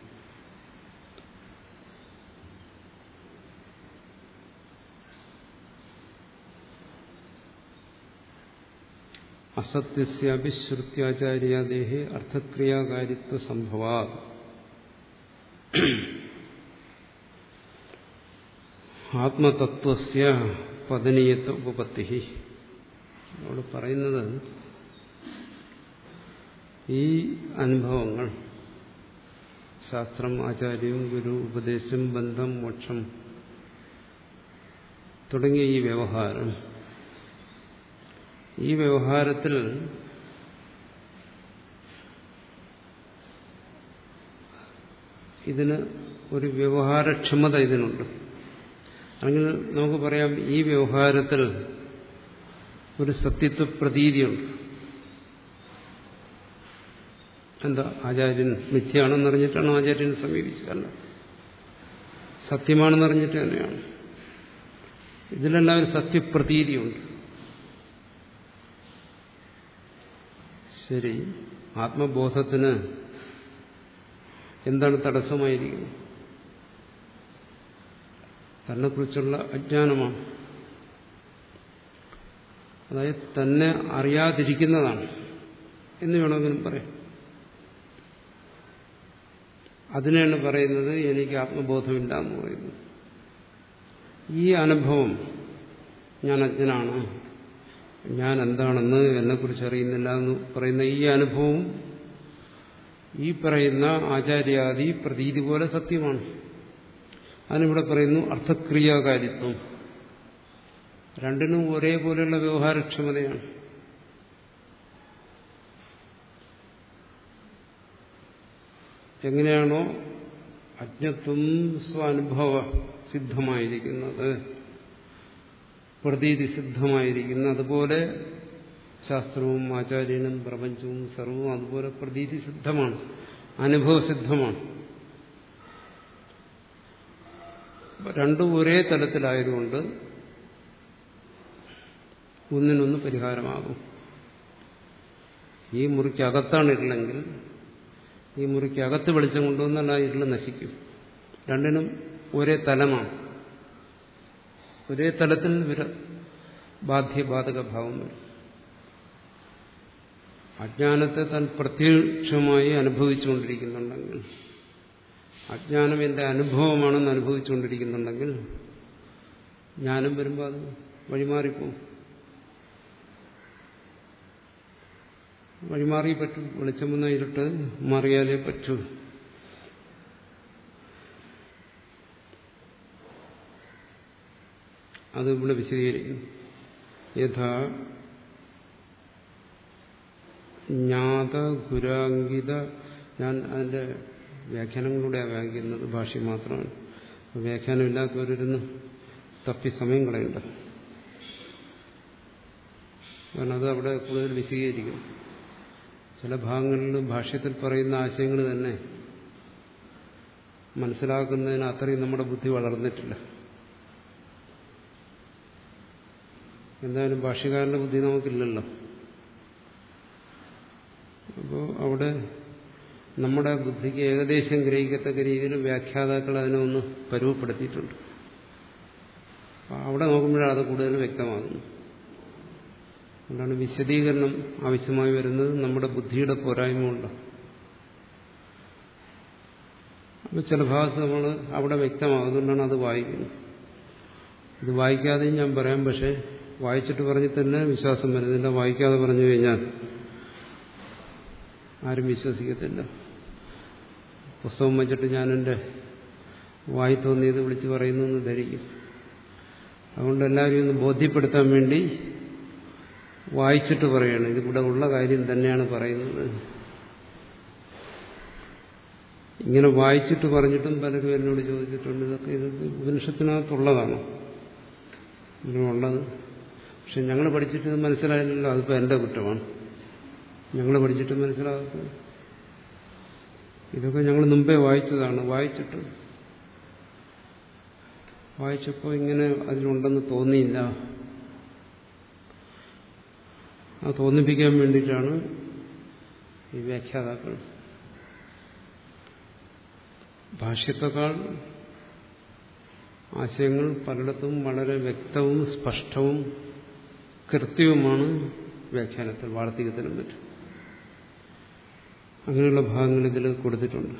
അസത്യസ്യാഭിശ്രുത്യാചാര്യാദേഹേ അർത്ഥക്രിയാകാരിത്വ സംഭവാ ആത്മതത്വസ്യ പതനീയത്വ ഉപപത്തി. അവിടെ പറയുന്നത്, ഈ അനുഭവങ്ങൾ, ശാസ്ത്രം, ആചാര്യം, ഗുരു, ഉപദേശം, ബന്ധം, മോക്ഷം തുടങ്ങിയ ഈ വ്യവഹാരം, ഈ വ്യവഹാരത്തിൽ ഇതിന് ഒരു വ്യവഹാരക്ഷമത ഇതിനുണ്ട്. അല്ലെങ്കിൽ നമുക്ക് പറയാം, ഈ വ്യവഹാരത്തിൽ ഒരു സത്യത്വ പ്രതീതിയുണ്ട്. എന്താ, ആചാര്യൻ മിഥ്യയാണെന്നറിഞ്ഞിട്ടാണ് ആചാര്യനെ സമീപിച്ചതല്ല, സത്യമാണെന്നറിഞ്ഞിട്ട് തന്നെയാണ്. ഇതിലെല്ലാം ഒരു സത്യപ്രതീതിയുണ്ട്. ശരി, ആത്മബോധത്തിന് എന്താണ് തടസ്സമായിരിക്കുന്നത്? തന്നെക്കുറിച്ചുള്ള അജ്ഞാനമാണ്. അതായത് തന്നെ അറിയാതിരിക്കുന്നതാണ് എന്ന് വേണമെങ്കിലും പറയാം. അതിനാണ് പറയുന്നത് എനിക്ക് ആത്മബോധമില്ല എന്ന് പറയുന്നത്. ഈ അനുഭവം, ഞാൻ അജ്ഞനാണ്, ഞാൻ എന്താണെന്ന് എന്നെക്കുറിച്ച് അറിയുന്നില്ല എന്ന് പറയുന്ന ഈ അനുഭവം ഈ പറയുന്ന ആചാര്യാദി പ്രതീതി പോലെ സത്യമാണ്. അതിനിവിടെ പറയുന്നു അർത്ഥക്രിയാകാരിത്വം. രണ്ടിനും ഒരേപോലെയുള്ള വ്യവഹാരക്ഷമതയാണ്. എങ്ങനെയാണോ അജ്ഞത്വം സ്വാനുഭവ സിദ്ധമായിരിക്കുന്നത്, പ്രതീതി സിദ്ധമായിരിക്കുന്നത്, അതുപോലെ ശാസ്ത്രവും ആചാര്യനും പ്രപഞ്ചവും സർവവും അതുപോലെ പ്രതീതി സിദ്ധമാണ്, അനുഭവസിദ്ധമാണ്. രണ്ടും ഒരേ തലത്തിലായതുകൊണ്ട് ഒന്നിനൊന്ന് പരിഹാരമാകും. ഈ മുറിക്കകത്താണ് ഇരുളെങ്കിൽ ഈ മുറിക്കകത്ത് വെളിച്ചം കൊണ്ടുവന്നാൽ ആ ഇരുള് നശിക്കും. രണ്ടിനും ഒരേ തലമാണ്. ഒരേ തലത്തിൽ വിര ബാധ്യബാധക ഭാവം വരും. അജ്ഞാനത്തെ താൻ പ്രത്യക്ഷമായി അനുഭവിച്ചുകൊണ്ടിരിക്കുന്നുണ്ടെങ്കിൽ, അജ്ഞാനം എന്റെ അനുഭവമാണെന്ന് അനുഭവിച്ചുകൊണ്ടിരിക്കുന്നുണ്ടെങ്കിൽ, ജ്ഞാനം വരുമ്പോൾ അത് വഴിമാറിപ്പോവും. വഴിമാറിയേ പറ്റൂ. വെളിച്ചം വന്ന ഇരുട്ട് മാറിയാലേ പറ്റൂ. അത് ഇവിടെ വിശദീകരിക്കുന്നു. യഥാ ജ്ഞാത ഗുരാങ്കിത, ഞാൻ അതിന്റെ വ്യാഖ്യാനങ്ങളിലൂടെയാണ് വ്യാഖ്യാനിക്കുന്നത്, ഭാഷ്യം മാത്രമാണ്. വ്യാഖ്യാനമില്ലാത്തവരിരുന്ന് തപ്പി സമയം കളയണ്ട. കാരണം അത് അവിടെ കൂടുതൽ വിശദീകരിക്കും. ചില ഭാഗങ്ങളിൽ ഭാഷ്യത്തിൽ പറയുന്ന ആശയങ്ങൾ തന്നെ മനസ്സിലാക്കുന്നതിന് അത്രയും നമ്മുടെ ബുദ്ധി വളർന്നിട്ടില്ല. എന്തായാലും ഭാഷ്യകാരന്റെ ബുദ്ധി നമുക്കില്ലല്ലോ. അപ്പോൾ അവിടെ നമ്മുടെ ബുദ്ധിക്ക് ഏകദേശം ഗ്രഹിക്കത്തക്ക രീതിയിൽ വ്യാഖ്യാതാക്കൾ അതിനെ ഒന്ന് പരുവപ്പെടുത്തിയിട്ടുണ്ട്. അവിടെ നോക്കുമ്പോഴാണ് അത് കൂടുതൽ വ്യക്തമാകുന്നു. അതുകൊണ്ടാണ് വിശദീകരണം ആവശ്യമായി വരുന്നത്. നമ്മുടെ ബുദ്ധിയുടെ പോരായ്മ കൊണ്ട്. അപ്പോൾ ചില ഭാഗത്ത് നമ്മൾ അവിടെ വ്യക്തമാകുന്നതുകൊണ്ടാണ് അത് വായിക്കുന്നത്. ഇത് വായിക്കാതെയും ഞാൻ പറയാം, പക്ഷേ വായിച്ചിട്ട് പറഞ്ഞ് തന്നെ വിശ്വാസം വരുന്നില്ല. വായിക്കാതെ പറഞ്ഞു കഴിഞ്ഞാൽ ആരും വിശ്വസിക്കത്തില്ല. പുസ്തകം വച്ചിട്ട് ഞാൻ എൻ്റെ വായി തോന്നിയത് വിളിച്ച് പറയുന്നു എന്ന് ധരിക്കും. അതുകൊണ്ട് എല്ലാവരും ഒന്ന് ബോധ്യപ്പെടുത്താൻ വേണ്ടി വായിച്ചിട്ട് പറയണം. ഇതിവിടെ ഉള്ള കാര്യം തന്നെയാണ് പറയുന്നത്. ഇങ്ങനെ വായിച്ചിട്ട് പറഞ്ഞിട്ടും പലരും എന്നോട് ചോദിച്ചിട്ടുണ്ട്, ഇതൊക്കെ ഇതൊക്കെ ഉപനിഷത്തിനകത്തുള്ളതാണോ ഇതിനുള്ളത്? പക്ഷെ ഞങ്ങൾ പഠിച്ചിട്ട് ഇത് മനസ്സിലായില്ലല്ലോ, അതിപ്പോൾ എൻ്റെ കുറ്റമാണ്. ഞങ്ങൾ പഠിച്ചിട്ട് മനസ്സിലാകാത്തത്. ഇതൊക്കെ ഞങ്ങൾ മുമ്പേ വായിച്ചതാണ്. വായിച്ചിട്ട് വായിച്ചപ്പോൾ ഇങ്ങനെ അതിലുണ്ടെന്ന് തോന്നിയില്ല. അത് തോന്നിപ്പിക്കാൻ വേണ്ടിയിട്ടാണ് ഈ വ്യാഖ്യാതാക്കൾ. ഭാഷ്യത്തെക്കാൾ ആശയങ്ങൾ പലയിടത്തും വളരെ വ്യക്തവും സ്പഷ്ടവും കൃത്യവുമാണ് വ്യാഖ്യാനത്തിൽ, വാർത്തികത്തിനും മറ്റും. അങ്ങനെയുള്ള ഭാഗങ്ങൾ ഇതിൽ കൊടുത്തിട്ടുണ്ട്.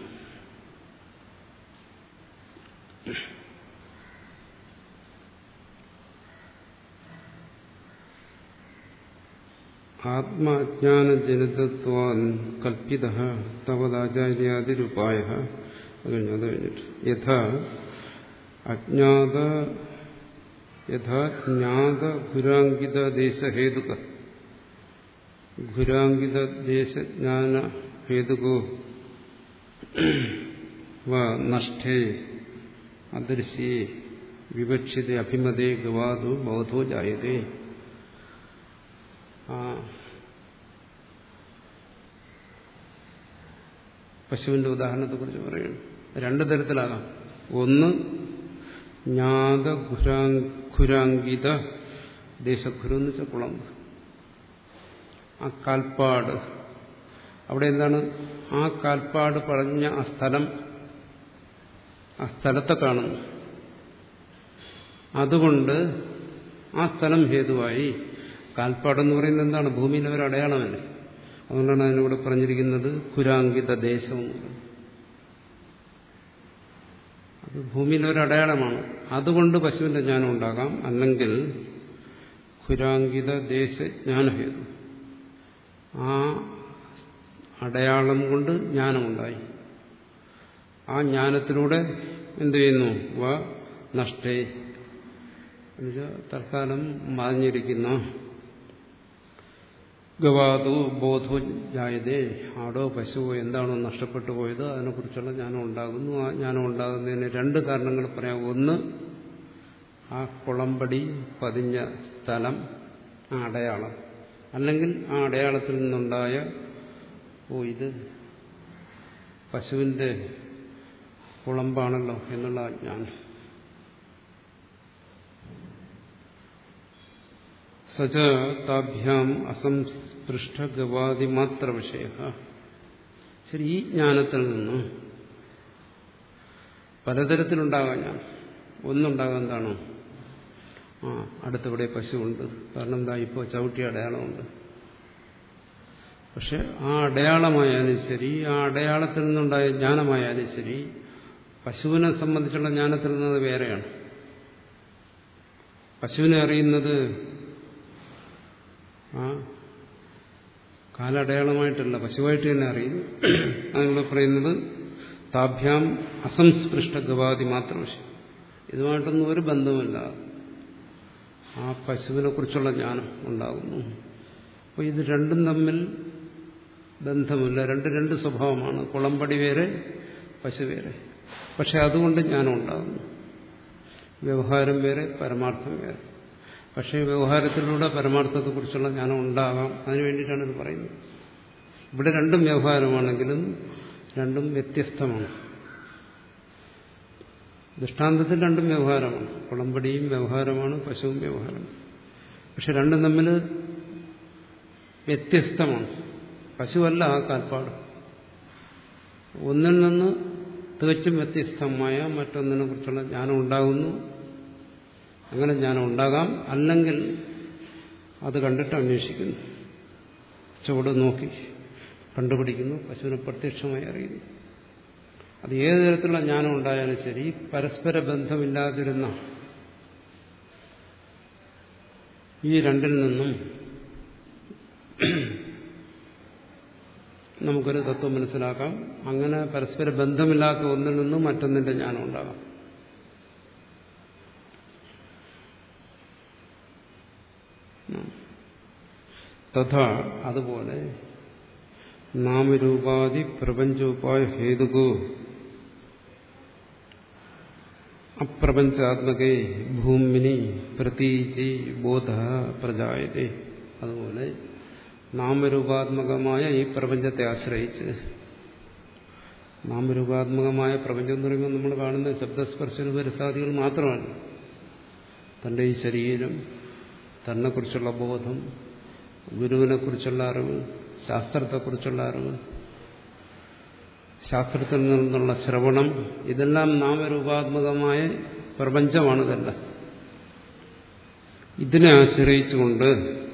ആത്മാജ്ഞാനജനിതത്വാൻ കൽപ്പിത തവദാചാര്യാദിരുപായ. അത് കഴിഞ്ഞു അത് കഴിഞ്ഞിട്ട് യഥാ അജ്ഞാത യഥാ ജ്ഞാത ഗുരാങ്കിത ദേശഹേതുക ഗുരാങ്കിത ദേശജ്ഞാന ഹേതുകോ നഷ്ടേ അദൃശ്യേ വിവക്ഷിത അഭിമതേ ഗവാദോ ബോധോ ജായതേ. പശുവിന്റെ ഉദാഹരണത്തെക്കുറിച്ച് പറയുന്നു. രണ്ടു തരത്തിലാകാം. ഒന്ന് ജ്ഞാത ഖുരാങ്കിത ദേശഖുരു എന്ന് വെച്ചാൽ കുളമ്പ്, ആ കാൽപ്പാട്. അവിടെ എന്താണ്? ആ കാൽപ്പാട് പറഞ്ഞ ആ സ്ഥലം, ആ സ്ഥലത്തെ കാണുന്നു. അതുകൊണ്ട് ആ സ്ഥലം ഹേതുവായി. കാൽപ്പാടെന്ന് പറയുന്നത് എന്താണ്? ഭൂമിയിലെ ഒരു അടയാളമല്ലേ. അതുകൊണ്ടാണ് അതിനൂടെ പറഞ്ഞിരിക്കുന്നത് ഖുരാങ്കിത ദേശം. അത് ഭൂമിയിലെ ഒരു അടയാളമാണ്. അതുകൊണ്ട് പശുവിന്റെ ജ്ഞാനം ഉണ്ടാകാം. അല്ലെങ്കിൽ ഖുരാങ്കിത ദേശജ്ഞാനഹേതു, ആ അടയാളം കൊണ്ട് ജ്ഞാനമുണ്ടായി. ആ ജ്ഞാനത്തിലൂടെ എന്ത് ചെയ്യുന്നു? വ നഷ്ടേ, എന്നുവെച്ചാൽ തൽക്കാലം മാഞ്ഞിരിക്കുന്ന ഗവാദോ ബോധോ ജായതേ, ആടോ പശുവോ എന്താണോ നഷ്ടപ്പെട്ടു പോയത് അതിനെക്കുറിച്ചുള്ള ജ്ഞാനം ഉണ്ടാകുന്നു. ആ ജ്ഞാനം ഉണ്ടാകുന്നതിന് രണ്ട് കാരണങ്ങൾ പറയാം. ഒന്ന് ആ കുളമ്പടി പതിഞ്ഞ സ്ഥലം, ആ അടയാളം. അല്ലെങ്കിൽ ആ അടയാളത്തിൽ നിന്നുണ്ടായ ഓ ഇത് പശുവിന്റെ കുളമ്പാണല്ലോ എന്നുള്ള ജ്ഞാനം. സച താഭ്യാം അസംസ്പൃഷ്ടഗവാദി മാത്ര വിഷയ. ശരി, ഈ ജ്ഞാനത്തിൽ നിന്ന് പലതരത്തിലുണ്ടാകാം ഞാൻ. ഒന്നുണ്ടാകാൻ എന്താണോ? ആ അടുത്തിവിടെ പശുവുണ്ട്, കാരണം എന്താ, ഇപ്പോൾ ചവിട്ടിയ അടയാളമുണ്ട്. പക്ഷെ ആ അടയാളമായാലും ശരി, ആ അടയാളത്തിൽ നിന്നുണ്ടായ ജ്ഞാനമായാലും ശരി, പശുവിനെ സംബന്ധിച്ചുള്ള ജ്ഞാനത്തിൽ നിന്നത് വേറെയാണ്. പശുവിനെ അറിയുന്നത് ആ കാലടയാളമായിട്ടല്ല, പശുവായിട്ട് തന്നെ അറിയുന്നു. അതിലൂടെ പറയുന്നത് താഭ്യാം അസംസ്പൃഷ്ട ഗവാദി മാത്ര വിഷയം. ഇതുമായിട്ടൊന്നും ഒരു ബന്ധമില്ല, ആ പശുവിനെ കുറിച്ചുള്ള ജ്ഞാനം ഉണ്ടാകുന്നു. അപ്പോൾ ഇത് രണ്ടും തമ്മിൽ ബന്ധമില്ല, രണ്ട് രണ്ട് സ്വഭാവമാണ്. കുളമ്പടി വേറെ, പശു വേറെ. പക്ഷെ അതുകൊണ്ട് ജ്ഞാനം ഉണ്ടാകുന്നു. വ്യവഹാരം വേറെ, പരമാർത്ഥം വേറെ. പക്ഷേ വ്യവഹാരത്തിലൂടെ പരമാർത്ഥത്തെക്കുറിച്ചുള്ള ജ്ഞാനം ഉണ്ടാകാം. അതിനു വേണ്ടിയിട്ടാണ് ഇത് പറയുന്നത്. ഇവിടെ രണ്ടും വ്യവഹാരമാണെങ്കിലും രണ്ടും വ്യത്യസ്തമാണ്. ദൃഷ്ടാന്തത്തിൽ രണ്ടും വ്യവഹാരമാണ്. കുളമ്പടിയും വ്യവഹാരമാണ്, പശുവും വ്യവഹാരമാണ്. പക്ഷെ രണ്ടും തമ്മിൽ വ്യത്യസ്തമാണ്. പശുവല്ല ആ കാൽപ്പാട്. ഒന്നിൽ നിന്ന് തികച്ചും വ്യത്യസ്തമായ മറ്റൊന്നിനെ കുറിച്ചുള്ള ജ്ഞാനം ഉണ്ടാകുന്നു. അങ്ങനെ ജ്ഞാനം ഉണ്ടാകാം. അല്ലെങ്കിൽ അത് കണ്ടിട്ട് അന്വേഷിക്കുന്നു, ചുവട് നോക്കി കണ്ടുപിടിക്കുന്നു, പശുവിനെ പ്രത്യക്ഷമായി അറിയുന്നു. അത് ഏത് തരത്തിലുള്ള ജ്ഞാനം ഉണ്ടായാലും ശരി, പരസ്പര ബന്ധമില്ലാതിരുന്ന ഈ രണ്ടിൽ നിന്നും നമുക്കൊരു തത്വം മനസ്സിലാക്കാം. അങ്ങനെ പരസ്പര ബന്ധമില്ലാത്ത ഒന്നിൽ നിന്നും മറ്റൊന്നിന്റെ ജ്ഞാനം ഉണ്ടാകാം. തഥാ അതുപോലെ നാമരൂപാദി പ്രപഞ്ചോപായ ഹേതുകോ അപ്രപഞ്ചാത്മകേ ഭൂമിനി പ്രതീതി ബോധ പ്രജായതേ. അതുപോലെ നാമരൂപാത്മകമായ ഈ പ്രപഞ്ചത്തെ ആശ്രയിച്ച്, നാമരൂപാത്മകമായ പ്രപഞ്ചം എന്ന് പറയുമ്പോൾ നമ്മൾ കാണുന്ന ശബ്ദസ്പർശന പരിസാദികൾ മാത്രമാണ്. തന്റെ ഈ ശരീരം, തന്നെക്കുറിച്ചുള്ള ബോധം, ഗുരുവിനെക്കുറിച്ചുള്ള അറിവ്, ശാസ്ത്രത്തെക്കുറിച്ചുള്ള അറിവ്, ശാസ്ത്രത്തിൽ നിന്നുള്ള ശ്രവണം, ഇതെല്ലാം നാമരൂപാത്മകമായ പ്രപഞ്ചമാണിതെല്ലാം. ഇതിനെ ആശ്രയിച്ചുകൊണ്ട്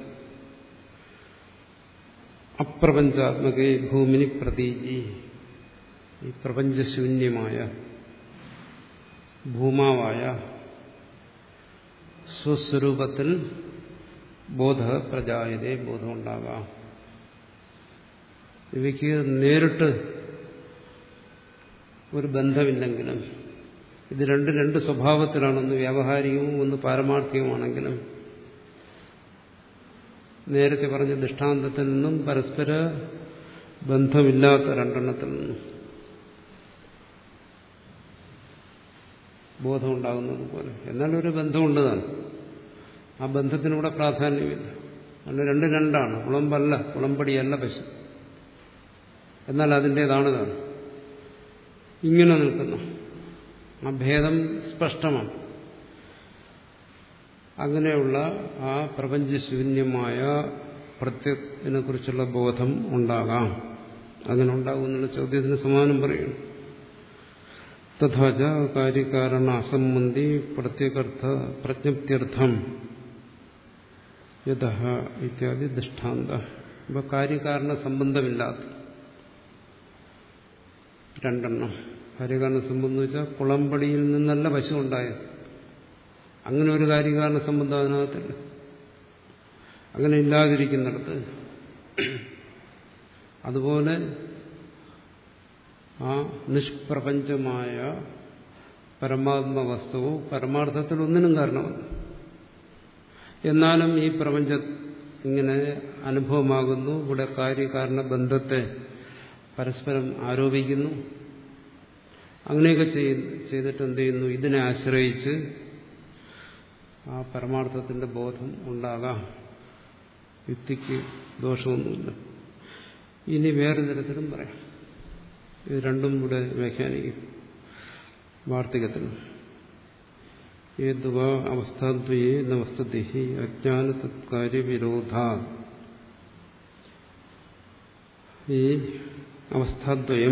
അപ്രപഞ്ചാത്മകേ ഭൂമിനി പ്രതീജി, ഈ പ്രപഞ്ചശൂന്യമായ ഭൂമാവായ സ്വസ്വരൂപത്തിൽ ബോധ പ്രജായതേ, ബോധമുണ്ടാകാം. ഇവയ്ക്ക് നേരിട്ട് ഒരു ബന്ധമില്ലെങ്കിലും, ഇത് രണ്ട് രണ്ട് സ്വഭാവത്തിലാണ്, ഒന്ന് വ്യാവഹാരികവും ഒന്ന് പാരമാർത്ഥികവുമാണെങ്കിലും, നേരത്തെ പറഞ്ഞ ദൃഷ്ടാന്തത്തിൽ നിന്നും പരസ്പര ബന്ധമില്ലാത്ത രണ്ടെണ്ണത്തിൽ നിന്നും ബോധമുണ്ടാകുന്നത് പോലെ. എന്നാൽ ഒരു ബന്ധമുണ്ട് താൻ, ആ ബന്ധത്തിനൂടെ പ്രാധാന്യമില്ല. അങ്ങനെ രണ്ട് രണ്ടാണ്, കുളമ്പല്ല, കുളമ്പടിയല്ല പശു, എന്നാൽ അതിൻ്റേതാണ് താൻ. ഇങ്ങനെ നിൽക്കുന്ന ആ ഭേദം സ്പഷ്ടമാണ്. അങ്ങനെയുള്ള ആ പ്രപഞ്ചശൂന്യമായ പ്രത്യത്തിനെ കുറിച്ചുള്ള ബോധം ഉണ്ടാകാം. അങ്ങനെ ഉണ്ടാകും എന്നുള്ള ചോദ്യത്തിന് സമാനം പറയുന്നു. തഥാച കാര്യകാരണ അസംബന്ധി പ്രത്യകർത്ഥ പ്രജ്ഞപ്ത്യർത്ഥം യതഃ ഇത്യാദി ദൃഷ്ടാന്ത. ഇപ്പൊ കാര്യകാരണ സംബന്ധമില്ലാത്ത രണ്ടെണ്ണം. കാര്യകാരണ സംബന്ധം വെച്ചാൽ കുളമ്പടിയിൽ നിന്നല്ല പശു ഉണ്ടായത്. അങ്ങനെ ഒരു കാര്യകാരണ സംബന്ധം അതിനകത്തില്ല. അങ്ങനെ ഇല്ലാതിരിക്കുന്നിടത്ത് അതുപോലെ ആ നിഷ്പ്രപഞ്ചമായ പരമാത്മ വസ്തുവും പരമാർത്ഥത്തിൽ ഒന്നിനും കാരണമല്ല. എന്നാലും ഈ പ്രപഞ്ചം ഇങ്ങനെ അനുഭവമാകുന്നു. ഇവിടെ കാര്യകാരണ ബന്ധത്തെ പരസ്പരം ആരോപിക്കുന്നു. അങ്ങനെയൊക്കെ ചെയ്തിട്ട് എന്ത് ചെയ്യുന്നു? ഇതിനെ ആശ്രയിച്ച് ആ പരമാർത്ഥത്തിന്റെ ബോധം ഉണ്ടാകാം. യുക്തിക്ക് ദോഷമൊന്നുമില്ല. ഇനി വേറെ തരത്തിലും പറയാം. ഇത് രണ്ടും ഇവിടെ വ്യാഖ്യാനിക്കും വാർത്തികത്തിന്. ഏതുവ അവസ്ഥാദ്വയേ നവസ്തുതി അജ്ഞാന തത്കാര്യ വിരോധ. ഈ അവസ്ഥാദ്വയം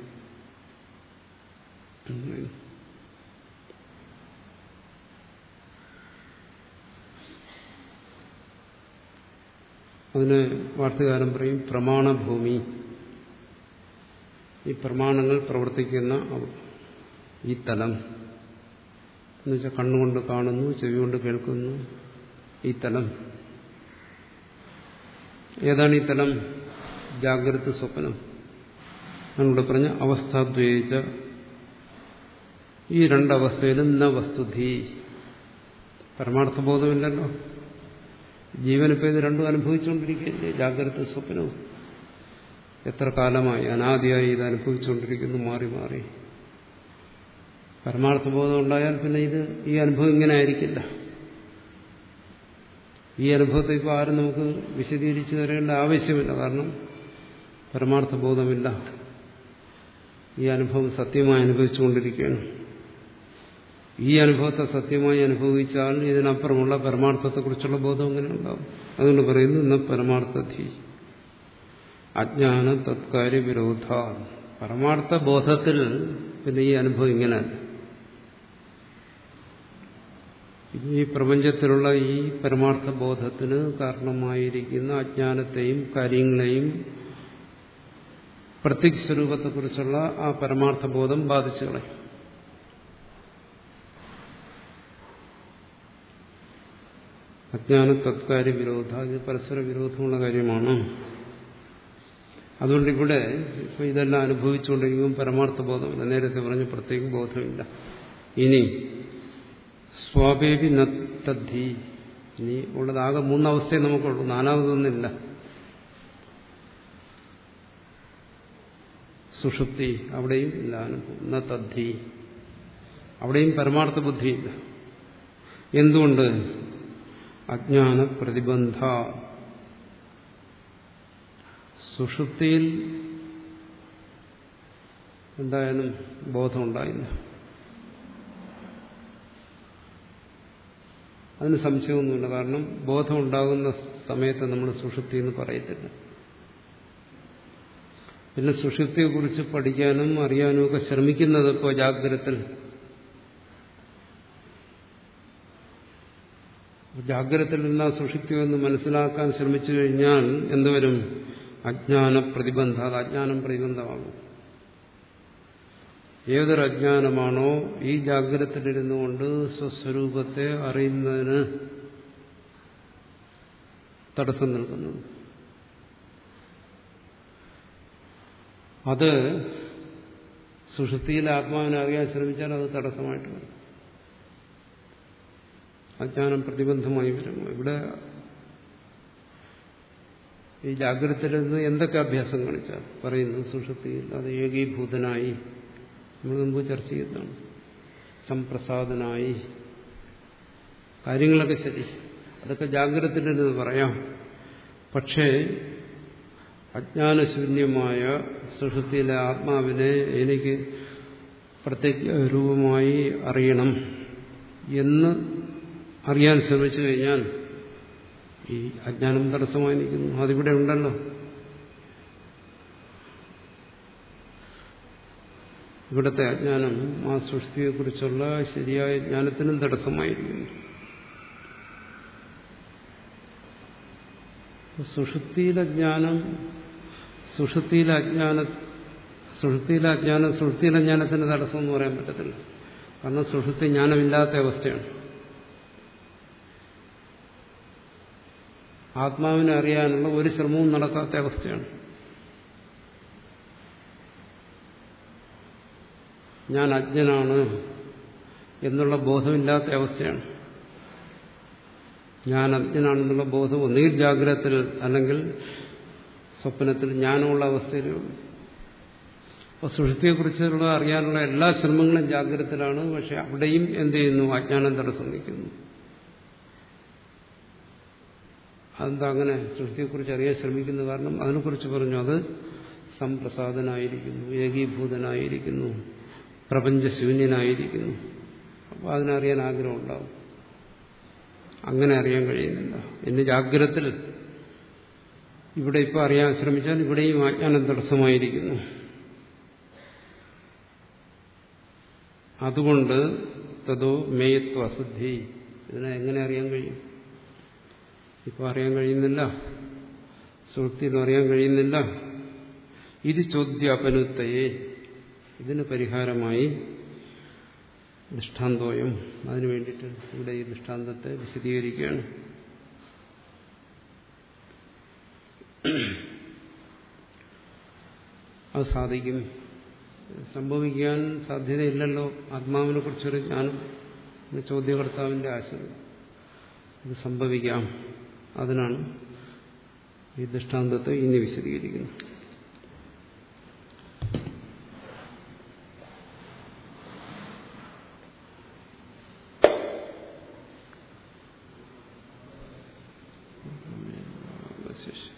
അതിന് വാർത്തകാരൻ പറയും പ്രമാണഭൂമി. ഈ പ്രമാണങ്ങൾ പ്രവർത്തിക്കുന്ന ഈ തലം എന്നുവെച്ചാൽ കണ്ണുകൊണ്ട് കാണുന്നു, ചെവി കൊണ്ട് കേൾക്കുന്നു. ഈ തലം ഏതാണ്? ഈ തലം ജാഗ്രത സ്വപ്നം. നമ്മളിവിടെ പറഞ്ഞ അവസ്ഥാദ്വയിച്ച ഈ രണ്ടവസ്ഥയിലും ന വസ്തുധി, പരമാർത്ഥബോധമില്ലല്ലോ. ജീവനിപ്പോൾ ഇത് രണ്ടും അനുഭവിച്ചുകൊണ്ടിരിക്കുകയല്ലേ, ജാഗ്രത സ്വപ്നവും. എത്ര കാലമായി, അനാദിയായി ഇത് അനുഭവിച്ചുകൊണ്ടിരിക്കുന്നു, മാറി മാറി. പരമാർത്ഥബോധം ഉണ്ടായാൽ പിന്നെ ഇത് ഈ അനുഭവം ഇങ്ങനെ ആയിരിക്കില്ല. ഈ അനുഭവത്തെ ഇപ്പോൾ ആരും നമുക്ക് വിശദീകരിച്ചു തരേണ്ട ആവശ്യമില്ല. കാരണം പരമാർത്ഥബോധമില്ല. ഈ അനുഭവം സത്യമായി അനുഭവിച്ചുകൊണ്ടിരിക്കുകയാണ്. ഈ അനുഭവത്തെ സത്യമായി അനുഭവിച്ചാൽ ഇതിനപ്പുറമുള്ള പരമാർത്ഥത്തെക്കുറിച്ചുള്ള ബോധം എങ്ങനെ ഉണ്ടാവും? അതുകൊണ്ട് പറയുന്നു ഇന്ന് പരമാർത്ഥധി അജ്ഞാന തത്കാര്യ വിരോധ. പരമാർത്ഥ ബോധത്തിൽ പിന്നെ ഈ അനുഭവം ഇങ്ങനെയല്ല. ഈ പ്രപഞ്ചത്തിലുള്ള ഈ പരമാർത്ഥ ബോധത്തിന് കാരണമായിരിക്കുന്ന അജ്ഞാനത്തെയും കാര്യങ്ങളെയും പ്രത്യക്ഷ സ്വരൂപത്തെക്കുറിച്ചുള്ള ആ പരമാർത്ഥബോധം ബാധിച്ചു കളയും. അജ്ഞാന തത്കാര്യ വിരോധ, ഇത് പരസ്പര വിരോധമുള്ള കാര്യമാണ്. അതുകൊണ്ട് ഇവിടെ ഇപ്പൊ ഇതെല്ലാം അനുഭവിച്ചുകൊണ്ടിരിക്കും പരമാർത്ഥ ബോധമില്ല. നേരത്തെ പറഞ്ഞ പ്രത്യേക ബോധമില്ല. ഇനി സ്വാപേപി നത്തദ്ധി, ഇനി ഉള്ളതാകെ മൂന്നവസ്ഥയെ നമുക്കുള്ളൂ, നാലാമതൊന്നില്ല. സുഷുപ്തി, അവിടെയും ഇല്ല അനുഭവം. നത്തദ്ധി, അവിടെയും പരമാർത്ഥ ബുദ്ധിയില്ല. എന്തുകൊണ്ട്? അജ്ഞാന പ്രതിബന്ധ. സുഷുപ്തിയിൽ എന്തായാലും ബോധമുണ്ടായില്ല. അതിന് സംശയമൊന്നുമില്ല. കാരണം ബോധമുണ്ടാകുന്ന സമയത്ത് നമ്മൾ സുഷുപ്തി എന്ന് പറയത്തില്ല. പിന്നെ സുഷുപ്തിയെക്കുറിച്ച് പഠിക്കാനും അറിയാനും ഒക്കെ ശ്രമിക്കുന്നത് ഇപ്പോൾ ജാഗ്രതത്തിൽ. ജാഗ്രതത്തിൽ നിന്ന് ആ സുഷുപ്തി എന്ന് മനസ്സിലാക്കാൻ ശ്രമിച്ചു കഴിഞ്ഞാൽ എന്തുവരും? അജ്ഞാന പ്രതിബന്ധ. അത് അജ്ഞാനം പ്രതിബന്ധമാകും. ഏതൊരു അജ്ഞാനമാണോ ഈ ജാഗ്രതത്തിലിരുന്നുകൊണ്ട് സ്വസ്വരൂപത്തെ അറിയുന്നതിന് തടസ്സം നിൽക്കുന്നത്, അത് സുഷുപ്തിയിലെ ആത്മാവിനെ അറിയാൻ ശ്രമിച്ചാൽ അത് തടസ്സമായിട്ട് വരും. അജ്ഞാനം പ്രതിബന്ധമായി വരും. ഇവിടെ ഈ ജാഗ്രതയിലിരുന്ന് എന്തൊക്കെ അഭ്യാസം കാണിച്ചാൽ പറയുന്നു സുഷുപ്തിയിൽ അത് ഏകീഭൂതനായി, നമ്മൾ മുമ്പ് ചർച്ച ചെയ്തതാണ്, സംപ്രസാദനായി, കാര്യങ്ങളൊക്കെ ശരി, അതൊക്കെ ജാഗ്രതയിലിരുന്ന് പറയാം. പക്ഷേ അജ്ഞാനശൂന്യമായ സുഷുപ്തിയിലെ ആത്മാവിനെ എനിക്ക് പ്രത്യേക രൂപമായി അറിയണം എന്ന് അറിയാൻ ശ്രമിച്ചു കഴിഞ്ഞാൽ ഈ അജ്ഞാനം തടസ്സമായി നിൽക്കുന്നു. അതിവിടെ ഉണ്ടല്ലോ. ഇവിടുത്തെ അജ്ഞാനം ആ സൃഷ്ടിയെക്കുറിച്ചുള്ള ശരിയായ ജ്ഞാനത്തിനും തടസ്സമായിരിക്കുന്നു. സുഷുപ്തിയിലെ ജ്ഞാനം സുഷുപ്തിയിലെ അജ്ഞാന സുഷുപ്തിയിലെ അജ്ഞാനം സുഷുപ്തിയിലെ ജ്ഞാനത്തിന് തടസ്സമെന്ന് പറയാൻ പറ്റത്തില്ല. കാരണം സുഷുപ്തി ജ്ഞാനമില്ലാത്ത അവസ്ഥയാണ്. ആത്മാവിനെ അറിയാനുള്ള ഒരു ശ്രമവും നടക്കാത്ത അവസ്ഥയാണ്. ഞാൻ അജ്ഞനാണ് എന്നുള്ള ബോധമില്ലാത്ത അവസ്ഥയാണ്. ഞാൻ അജ്ഞനാണെന്നുള്ള ബോധം ഒന്നുകിൽ ജാഗ്രതത്തിൽ അല്ലെങ്കിൽ സ്വപ്നത്തിൽ ജ്ഞാനമുള്ള അവസ്ഥയിലുള്ളൂ. അപ്പോൾ സുഷുപ്തിയെക്കുറിച്ചുള്ള അറിയാനുള്ള എല്ലാ ശ്രമങ്ങളും ജാഗ്രതത്തിലാണ്. പക്ഷെ അവിടെയും എന്ത് ചെയ്യുന്നു? അജ്ഞാനം തടസ്സം നിൽക്കുന്നു. അതെന്താ അങ്ങനെ സുഷുപ്തിയെക്കുറിച്ച് അറിയാൻ ശ്രമിക്കുന്നു? കാരണം അതിനെക്കുറിച്ച് പറഞ്ഞു, അത് സംപ്രസാദനായിരിക്കുന്നു, ഏകീഭൂതനായിരിക്കുന്നു, പ്രപഞ്ചശൂന്യനായിരിക്കുന്നു. അപ്പോൾ അതിനറിയാൻ ആഗ്രഹം ഉണ്ടാവും. അങ്ങനെ അറിയാൻ കഴിയുന്നില്ല. ഇന്ന് ജാഗ്രതത്തിൽ ഇവിടെ ഇപ്പോൾ അറിയാൻ ശ്രമിച്ചാൽ ഇവിടെയും അജ്ഞാനം തടസ്സമായിരിക്കുന്നു. അതുകൊണ്ട് തതോ മേയത്വ അസിദ്ധി. ഇതിനെ എങ്ങനെ അറിയാൻ കഴിയും? ഇപ്പോൾ അറിയാൻ കഴിയുന്നില്ല, സുഹൃത്തിനും അറിയാൻ കഴിയുന്നില്ല. ഇത് ചോദ്യാപനുത്തയെ, ഇതിന് പരിഹാരമായി ദൃഷ്ടാന്തോയം, അതിനു വേണ്ടിയിട്ട് ഇവിടെ ഈ ദൃഷ്ടാന്തത്തെ വിശദീകരിക്കുകയാണ്. അത് സാധിക്കും, സംഭവിക്കാൻ സാധ്യതയില്ലല്ലോ ആത്മാവിനെ കുറിച്ചൊരു ജ്ഞാനം. ചോദ്യകർത്താവിന്റെ ആശയം ഇത് സംഭവിക്കാം. അതിനാണ് ഈ ദൃഷ്ടാന്തത്തെ ഇനി വിശദീകരിക്കുന്നത്. ശേഷം